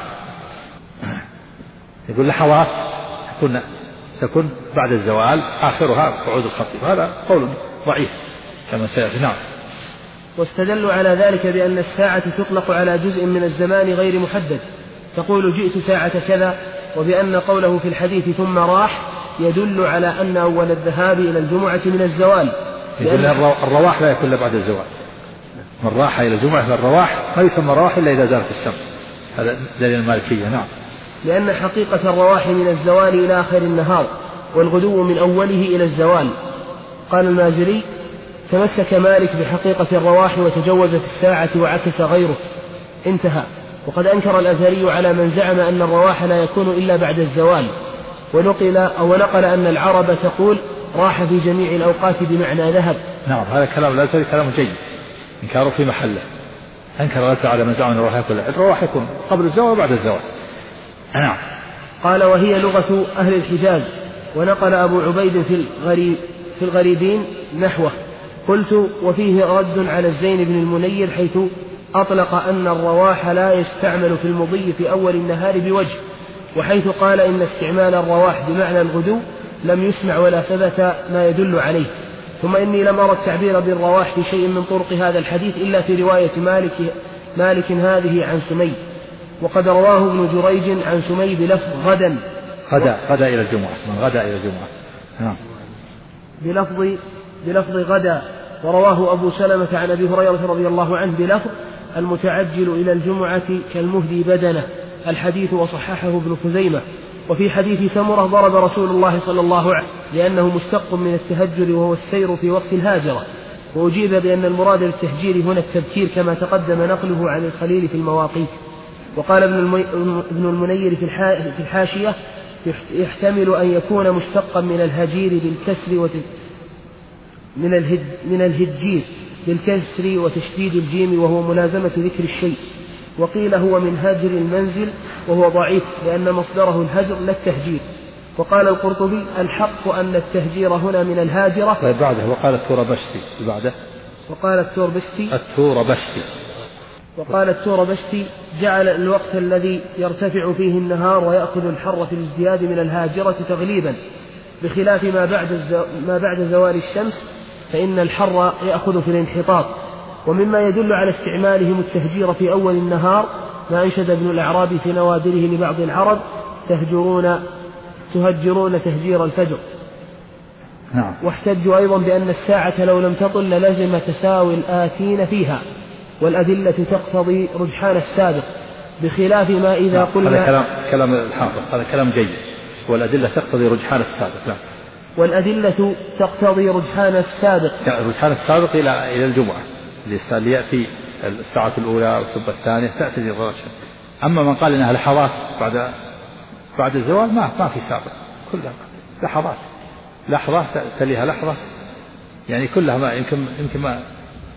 Speaker 2: يقول لحظات تكون بعد الزوال، آخرها قعود الخطيب. هذا قول ضعيف كما سيأتي. نعم.
Speaker 3: واستدلوا على ذلك بأن الساعة تطلق على جزء من الزمان غير محدد، تقول جئت ساعة كذا، وبأن قوله في الحديث ثم راح يدل على أن أول الذهاب إلى الجمعة من الزوال.
Speaker 2: يقول الرواح لا يكون إلا بعد الزوال، من راح إلى الجمعة الرواح ما يسمى رواح إلا إذا زالت الشمس. هذا دليل المالكية. نعم.
Speaker 3: لأن حقيقة الرواح من الزوال إلى آخر النهار، والغدو من أوله إلى الزوال. قال المازري: تمسك مالك بحقيقة الرواح وتجوزت الساعة وعكس غيره. انتهى. وقد أنكر الأزهري على من زعم أن الرواح لا يكون إلا بعد الزوال، ونقل أن العرب تقول راح في جميع الأوقات بمعنى ذهب.
Speaker 2: نعم. هذا كلام الأزهري كلام جيد، إنكاره في محله. أنكر الأزهري على من زعم أن الرواح يكون قبل الزوال وبعد الزوال. نعم.
Speaker 3: قال: وهي لغة أهل الحجاز. ونقل أبو عبيد في الغريبين نحوه. قلت: وفيه رد على الزين بن المنير حيث أطلق أن الرواح لا يستعمل في المضي في أول النهار بوجه، وحيث قال إن استعمال الرواح بمعنى الغدو لم يسمع ولا ثبت ما يدل عليه. ثم إني لم أرى التعبير بالرواح في شيء من طرق هذا الحديث إلا في رواية مالك هذه عن سمي، وقد رواه ابن جريج عن سمي بلفظ
Speaker 2: غدا إلى الجمعة، من غدا إلى الجمعة. نعم.
Speaker 3: بلفظ غدا. ورواه أبو سلمة عن أبي هريرة رضي الله عنه بلفظ المتعجل إلى الجمعة كالمهدي بدنه الحديث، وصححه ابن خزيمة. وفي حديث سمرة ضرب رسول الله صلى الله عليه وسلم لأنه مشتق من التهجر وهو السير في وقت الهاجرة، وأجيب بأن المراد بالتهجير هنا التبكير كما تقدم نقله عن الخليل في المواقيت. وقال ابن المنير في الحاشية: يحتمل أن يكون مشتقا من الهجير بالكسر من الهجير بالكسر وتشديد الجيم، وهو ملازمة ذكر الشيء. وقيل هو من هجر المنزل، وهو ضعيف لأن مصدره الهجر لا التهجير. وقال القرطبي: الحق أن التهجير هنا من الهاجرة.
Speaker 2: بعده وقال التوربشتي بعده
Speaker 3: وقال التوربشتي: جعل الوقت الذي يرتفع فيه النهار ويأخذ الحر في الازدياد من الهاجرة تغليبا، بخلاف ما بعد زوال الشمس فإن الحر يأخذ في الانحطاط. ومما يدل على استعمالهم التهجير في أول النهار ما أنشد ابن الأعرابي في نوادره لبعض العرب: تهجرون تهجير الفجر.
Speaker 2: نعم.
Speaker 3: واحتجوا أيضا بأن الساعة لو لم تطل للزم تساوي الآتين فيها، والأدلة تقتضي رجحان السابق، بخلاف ما إذا قلنا.
Speaker 2: هذا كلام الحافظ، هذا كلام جيد. والأدلة تقتضي رجحان السابق. لا.
Speaker 3: والأدلة تقتضي رجحان السابق.
Speaker 2: رجحان السابق إلى الجمعة، اللي يأتي الساعة الأولى والثبة الثانية تأتي الرجحان. أما من قال إنها لحظات بعد الزوال ما في سابق، كلها لحظات، لحظة تليها لحظة، يعني كلها ما يمكن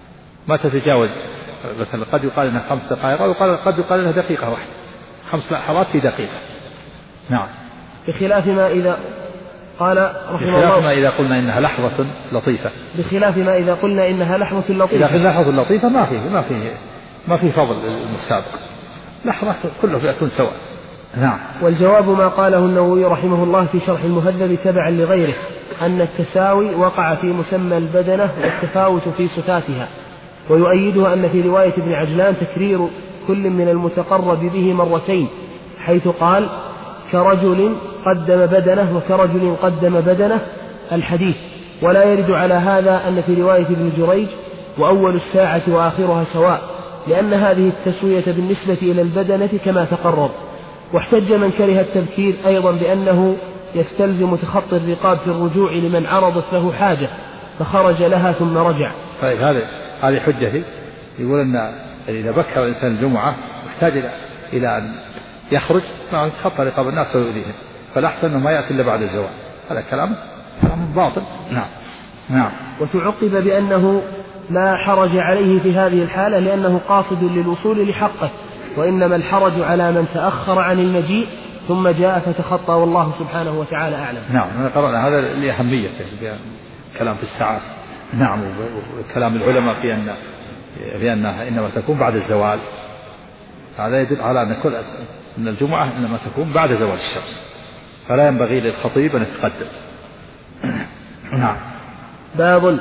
Speaker 2: ما تتجاوز. مثلا قد يقال أنها 5 دقائق أو قد يقال أنها دقيقة واحدة، 5 لحظات في دقيقة. نعم.
Speaker 3: بخلاف ما إذا قال رحمه الله،
Speaker 2: بخلاف ما إذا قلنا إنها لحظة لطيفة،
Speaker 3: بخلاف ما إذا قلنا إنها لحظة لطيفة.
Speaker 2: إذا قلنا لحظة لطيفة ما فيه فضل المسابق، لحظة كله يكون سواء. نعم.
Speaker 3: والجواب ما قاله النووي رحمه الله في شرح المهذب تبعا لغيره، أن التساوي وقع في مسمى البدنة والتفاوت في صفاتها، ويؤيده أن في رواية ابن عجلان تكرير كل من المتقرب به مرتين، حيث قال كرجل قدم بدنه وكرجل قدم بدنه الحديث. ولا يرد على هذا أن في رواية ابن جريج وأول الساعة وآخرها سواء، لأن هذه التسوية بالنسبة إلى البدنة كما تقرر. واحتج من كره التذكير أيضا بأنه يستلزم تخطي الرقاب في الرجوع لمن عرضت له حاجة فخرج لها ثم رجع.
Speaker 2: طيب هذه حجة. يقول أن إذا بكر الإنسان الجمعة يحتاج إلى أن يخرج يتخطى رقاب الناس ويؤذيهم، فالأحسن أنه ما يأتي إلا بعد الزوال. هذا كلام باطل. نعم.
Speaker 3: وتعقب بأنه لا حرج عليه في هذه الحالة لأنه قاصد للوصول لحقه، وإنما الحرج على من تأخر عن المجيء ثم جاء فتخطى، والله سبحانه وتعالى أعلم.
Speaker 2: نعم. قرأنا هذا لأهمية كلام في الساعات. نعم. وكلام العلماء في أنها إنما تكون بعد الزوال. هذا يدل على أن الجمعة إنما تكون بعد زوال الشمس، فلا ينبغي للخطيب أن يتقدم. نعم.
Speaker 3: باب.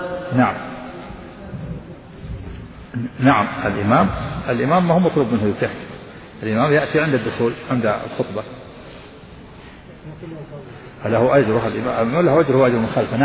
Speaker 2: نعم. الإمام ما هو مطلوب منه يتحدث، الإمام يأتي عند الدخول عند الخطبة، له أجره الإمام وله أجره وأجر من خلفه.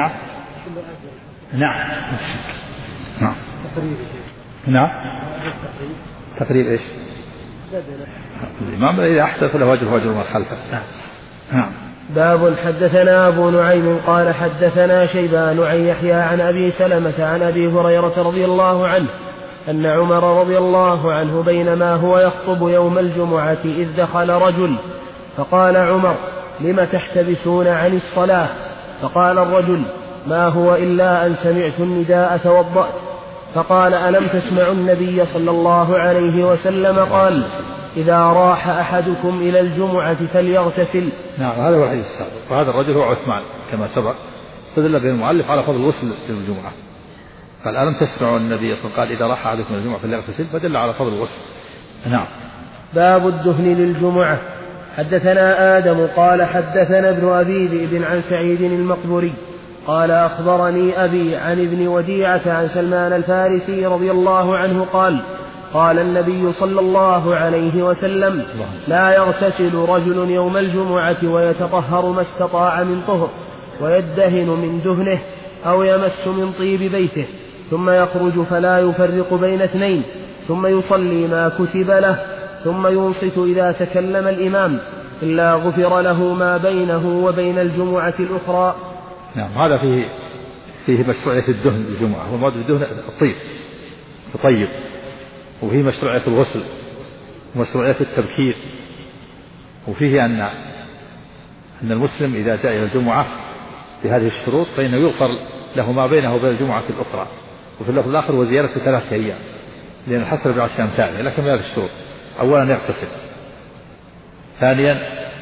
Speaker 2: نعم. تقريب إيش؟ الإمام إذا أحسن فله أجره وأجر من خلفه. نعم.
Speaker 3: باب. حدثنا أبو نعيم قال حدثنا شيبان عن يحيى عن أبي سلمة عن أبي هريرة رضي الله عنه أن عمر رضي الله عنه بينما هو يخطب يوم الجمعة إذ دخل رجل فقال عمر لم تحتبسون عن الصلاة؟ فقال الرجل ما هو إلا أن سمعت النداء توضأت. فقال ألم تسمعوا النبي صلى الله عليه وسلم قال إذا راح أحدكم إلى الجمعة فليغتسل.
Speaker 2: نعم. هذا هو الحديث السابق، وهذا الرجل هو عثمان كما سبق، استدل به المؤلف على فضل الوصل للجمعة. قال ألم تسمعوا النبي صلى الله عليه وسلم قال إذا راح أحدكم إلى الجمعة فليغتسل، فدل على فضل الوصل. نعم.
Speaker 3: باب الدهن للجمعة. حدثنا آدم قال حدثنا ابن أبي ذئب عن سعيد المقبوري قال أخبرني أبي عن ابن وديعة عن سلمان الفارسي رضي الله عنه قال قال النبي صلى الله عليه وسلم لا يغتسل رجل يوم الجمعة ويتطهر ما استطاع من طهر ويدهن من دهنه أو يمس من طيب بيته ثم يخرج فلا يفرق بين اثنين ثم يصلي ما كتب له ثم ينصت إذا تكلم الإمام إلا غفر له ما بينه وبين الجمعة الأخرى.
Speaker 2: نعم. هذا فيه مشروعية الدهن للجمعة، هو المراد بالدهن الطيب تطيب، وفيه مشروعية الغسل ومشروعية التبكير، وفيه أن المسلم إذا جاء إلى الجمعة بهذه الشروط فإنه يغفر له ما بينه وبين الجمعة الأخرى. وفي اللفظ الآخر وزيادة 3 أيام، لأن الحسر ب10 أمثاله، لكن بهذه الشروط: أولا يغتسل، ثانيا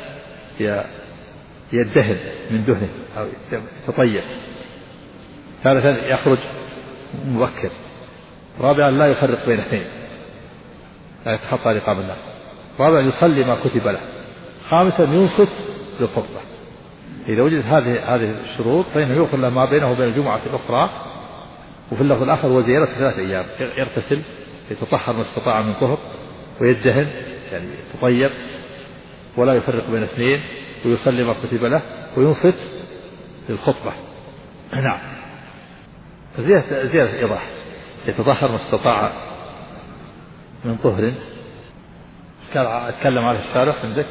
Speaker 2: يدهن من دهنه أو يتطيب، ثالثا يخرج مبكر، رابعا لا يفرق بين اثنين لا يتخطى رقاب الناس، رابعا يصلي ما كتب له، خامسا ينصت للخطبة. إذا وجدت هذه الشروط فإنه يغفر له ما بينه وبين الجمعة الأخرى. وفي اللفظ الآخر وزيادة 3 أيام، يغتسل يتطهر ما استطاع من طهر، ويدهن يعني يتطيب ولا يفرق بين اثنين، ويصلي ما كتب له، وينصت للخطبة. نعم. زيادة إيضاح: يتطهر ما استطاع من طهر. أتكلم على الشارح عندك،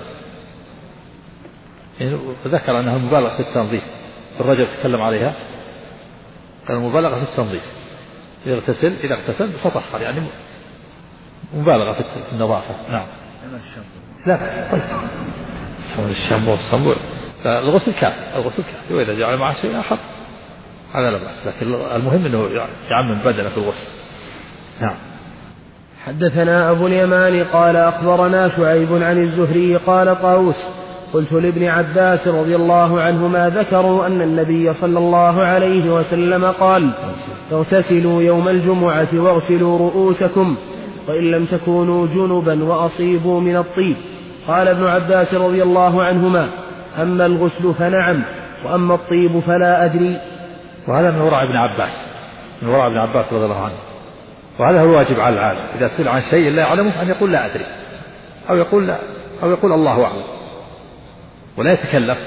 Speaker 2: فذكر أنها مبالغة في التنظيف، الرجل تكلم عليها، كان مبالغة في التنظيف، يغتسل إذا اغتسل تطهر، يعني مبالغة في النظافة. نعم. لا طيب الشامبو والصنبوع الغسل كافي، وإذا جعل معه شيء آخر هذا لا بأس، لكن المهم أنه يعمم بدنه في الغسل. نعم.
Speaker 3: حدثنا أبو اليمان قال أخبرنا شعيب عن الزهري قال طاووس قلت لابن عباس رضي الله عنهما ذكروا أن النبي صلى الله عليه وسلم قال اغتسلوا يوم الجمعة واغسلوا رؤوسكم وإن لم تكونوا جنبا وأصيبوا من الطيب. قال ابن عباس رضي الله عنهما أما الغسل فنعم وأما الطيب فلا أدري.
Speaker 2: وهذا من وراء ابن عباس رضي الله عنه، وهذا هو الواجب على العالم إذا سئل عن شيء لا يعلمه أن يقول لا أدري أو يقول الله أعلم ولا يتكلف.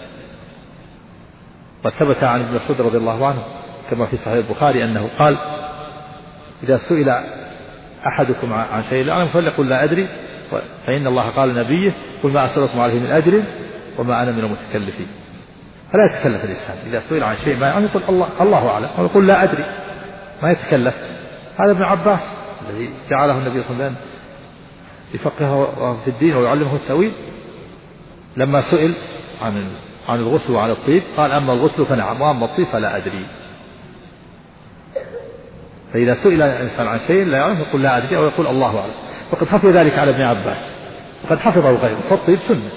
Speaker 2: قد ثبت عن ابن مسعود رضي الله عنه كما في صحيح البخاري أنه قال إذا سئل أحدكم عن شيء لا يعلم فليقل لا أدري، فإن الله قال لنبيه قل ما أسألكم عليه من أجر وما أنا من المتكلفين. فلا يتكلف الإنسان إذا سئل عن شيء ما يعلم يقول الله أعلم أو يقول لا أدري، ما يتكلف. هذا ابن عباس الذي جعله النبي صلى الله عليه وسلم يفقهه في الدين ويعلمه التأويل، لما سئل عن الغسل وعن الطيب قال أما الغسل فنعم وأما الطيب فلا أدري. فإذا سئل الإنسان عن شيء لا يعلم يقول لا أدري أو يقول الله أعلم. وقد حفظ ذلك على ابن عباس وقد حفظه غيره. فالطيب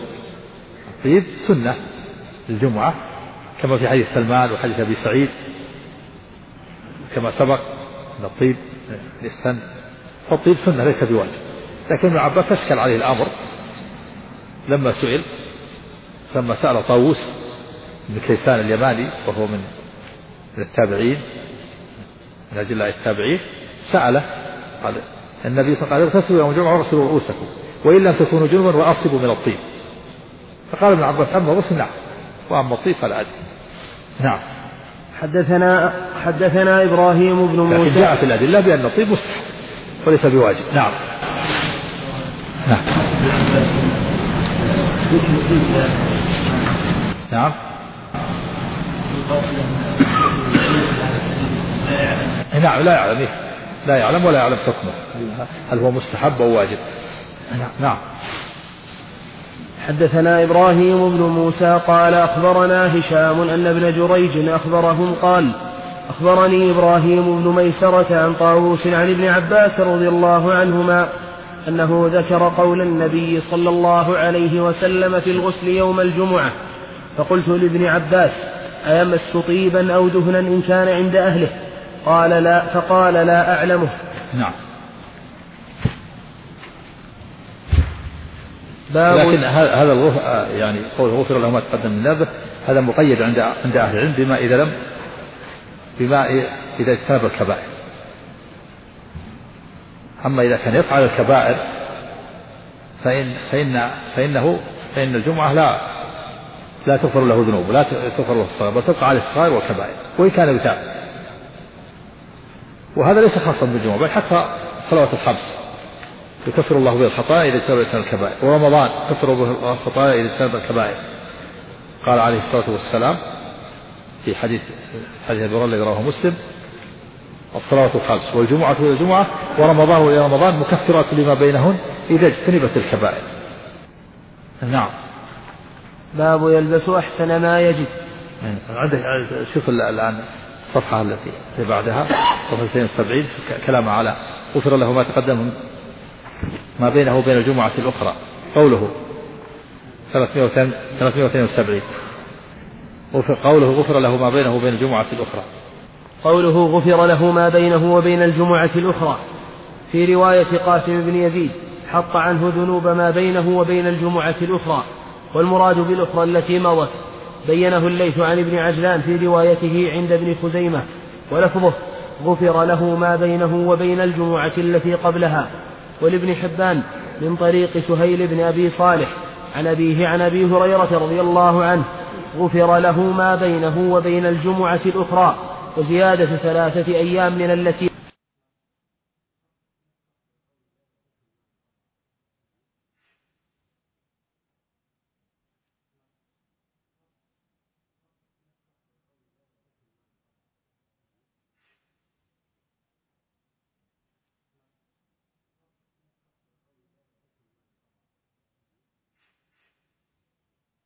Speaker 2: سنة للجمعة كما في حديث سلمان وحديث أبي سعيد كما سبق أن الطيب للسن، فالطيب سنة ليس بواجب. لكن ابن عباس أشكل عليه الأمر لما سأل طاووس بن كيسان اليماني وهو من التابعين من أجلاء التابعين، سأله قال النبي صلى الله عليه وسلم اغتسلوا يوم الجمعة واغسلوا رؤوسكم وإن لم تكونوا جنبا وأصبوا من الطيب. فقال ابن عباس أما الغسل نعم وأما الطيب فلا أدري. نعم.
Speaker 3: حدثنا إبراهيم بن موسى.
Speaker 2: جاءت الأدلة بأن الطيب مستحب وليس بواجب. نعم. نعم. نعم. لا يعلم ولا يعلم حكمه هل هو مستحب أو واجب. نعم.
Speaker 3: حدثنا إبراهيم بن موسى قال أخبرنا هشام أن ابن جريج أخبرهم قال أخبرني إبراهيم بن ميسرة عن طاووس عن ابن عباس رضي الله عنهما أنه ذكر قول النبي صلى الله عليه وسلم في الغسل يوم الجمعة، فقلت لابن عباس أيمس طيبا أو دهنا إن كان عند أهله؟ قال لا، فقال لا أعلمه.
Speaker 2: نعم. لكن هذا يعني قول غفر له ما تقدم من ذنبه هذا مقيد عند أهل العلم بما إذا اجتنب الكبائر. أما إذا كان يفعل الكبائر فإن الجمعة لا تغفر له ذنوب ولا تغفر له الصغائر بل تبقى على الصغائر والكبائر وإن كان يتاب. وهذا ليس خاصا بالجمعة بل حتى الصلوات الخمس يكفر الله به الخطايا إذا اجتنب الإنسان الكبائر، ورمضان يكفر به الخطايا إذا اجتنب الكبائر. قال عليه الصلاة والسلام في حديث أبي هريرة الذي رواه مسلم الصلوات الخمس والجمعة إلى الجمعة ورمضان إلى رمضان مكفرات لما بينهن إذا اجتنبت الكبائر. نعم.
Speaker 3: باب يلبس أحسن ما يجد.
Speaker 2: عندك شوف الآن الصفحة التي بعدها صفحة 72 كلام على غفر له ما تقدم ما بينه وبين الجمعة الأخرى. قوله 372 قوله غفر له ما بينه وبين الجمعة الأخرى.
Speaker 3: قوله غفر له ما بينه وبين الجمعة الأخرى في رواية قاسم بن يزيد حط عنه ذنوب ما بينه وبين الجمعة الأخرى، والمراد بالأخرى التي مضت. بينه الليث عن ابن عجلان في روايته عند ابن خزيمة ولفظه غفر له ما بينه وبين الجمعة التي قبلها. ولابن حبان من طريق سهيل بن أبي صالح عن أبيه عن أبي هريرة رضي الله عنه غفر له ما بينه وبين الجمعة الأخرى وزيادة 3 أيام من التي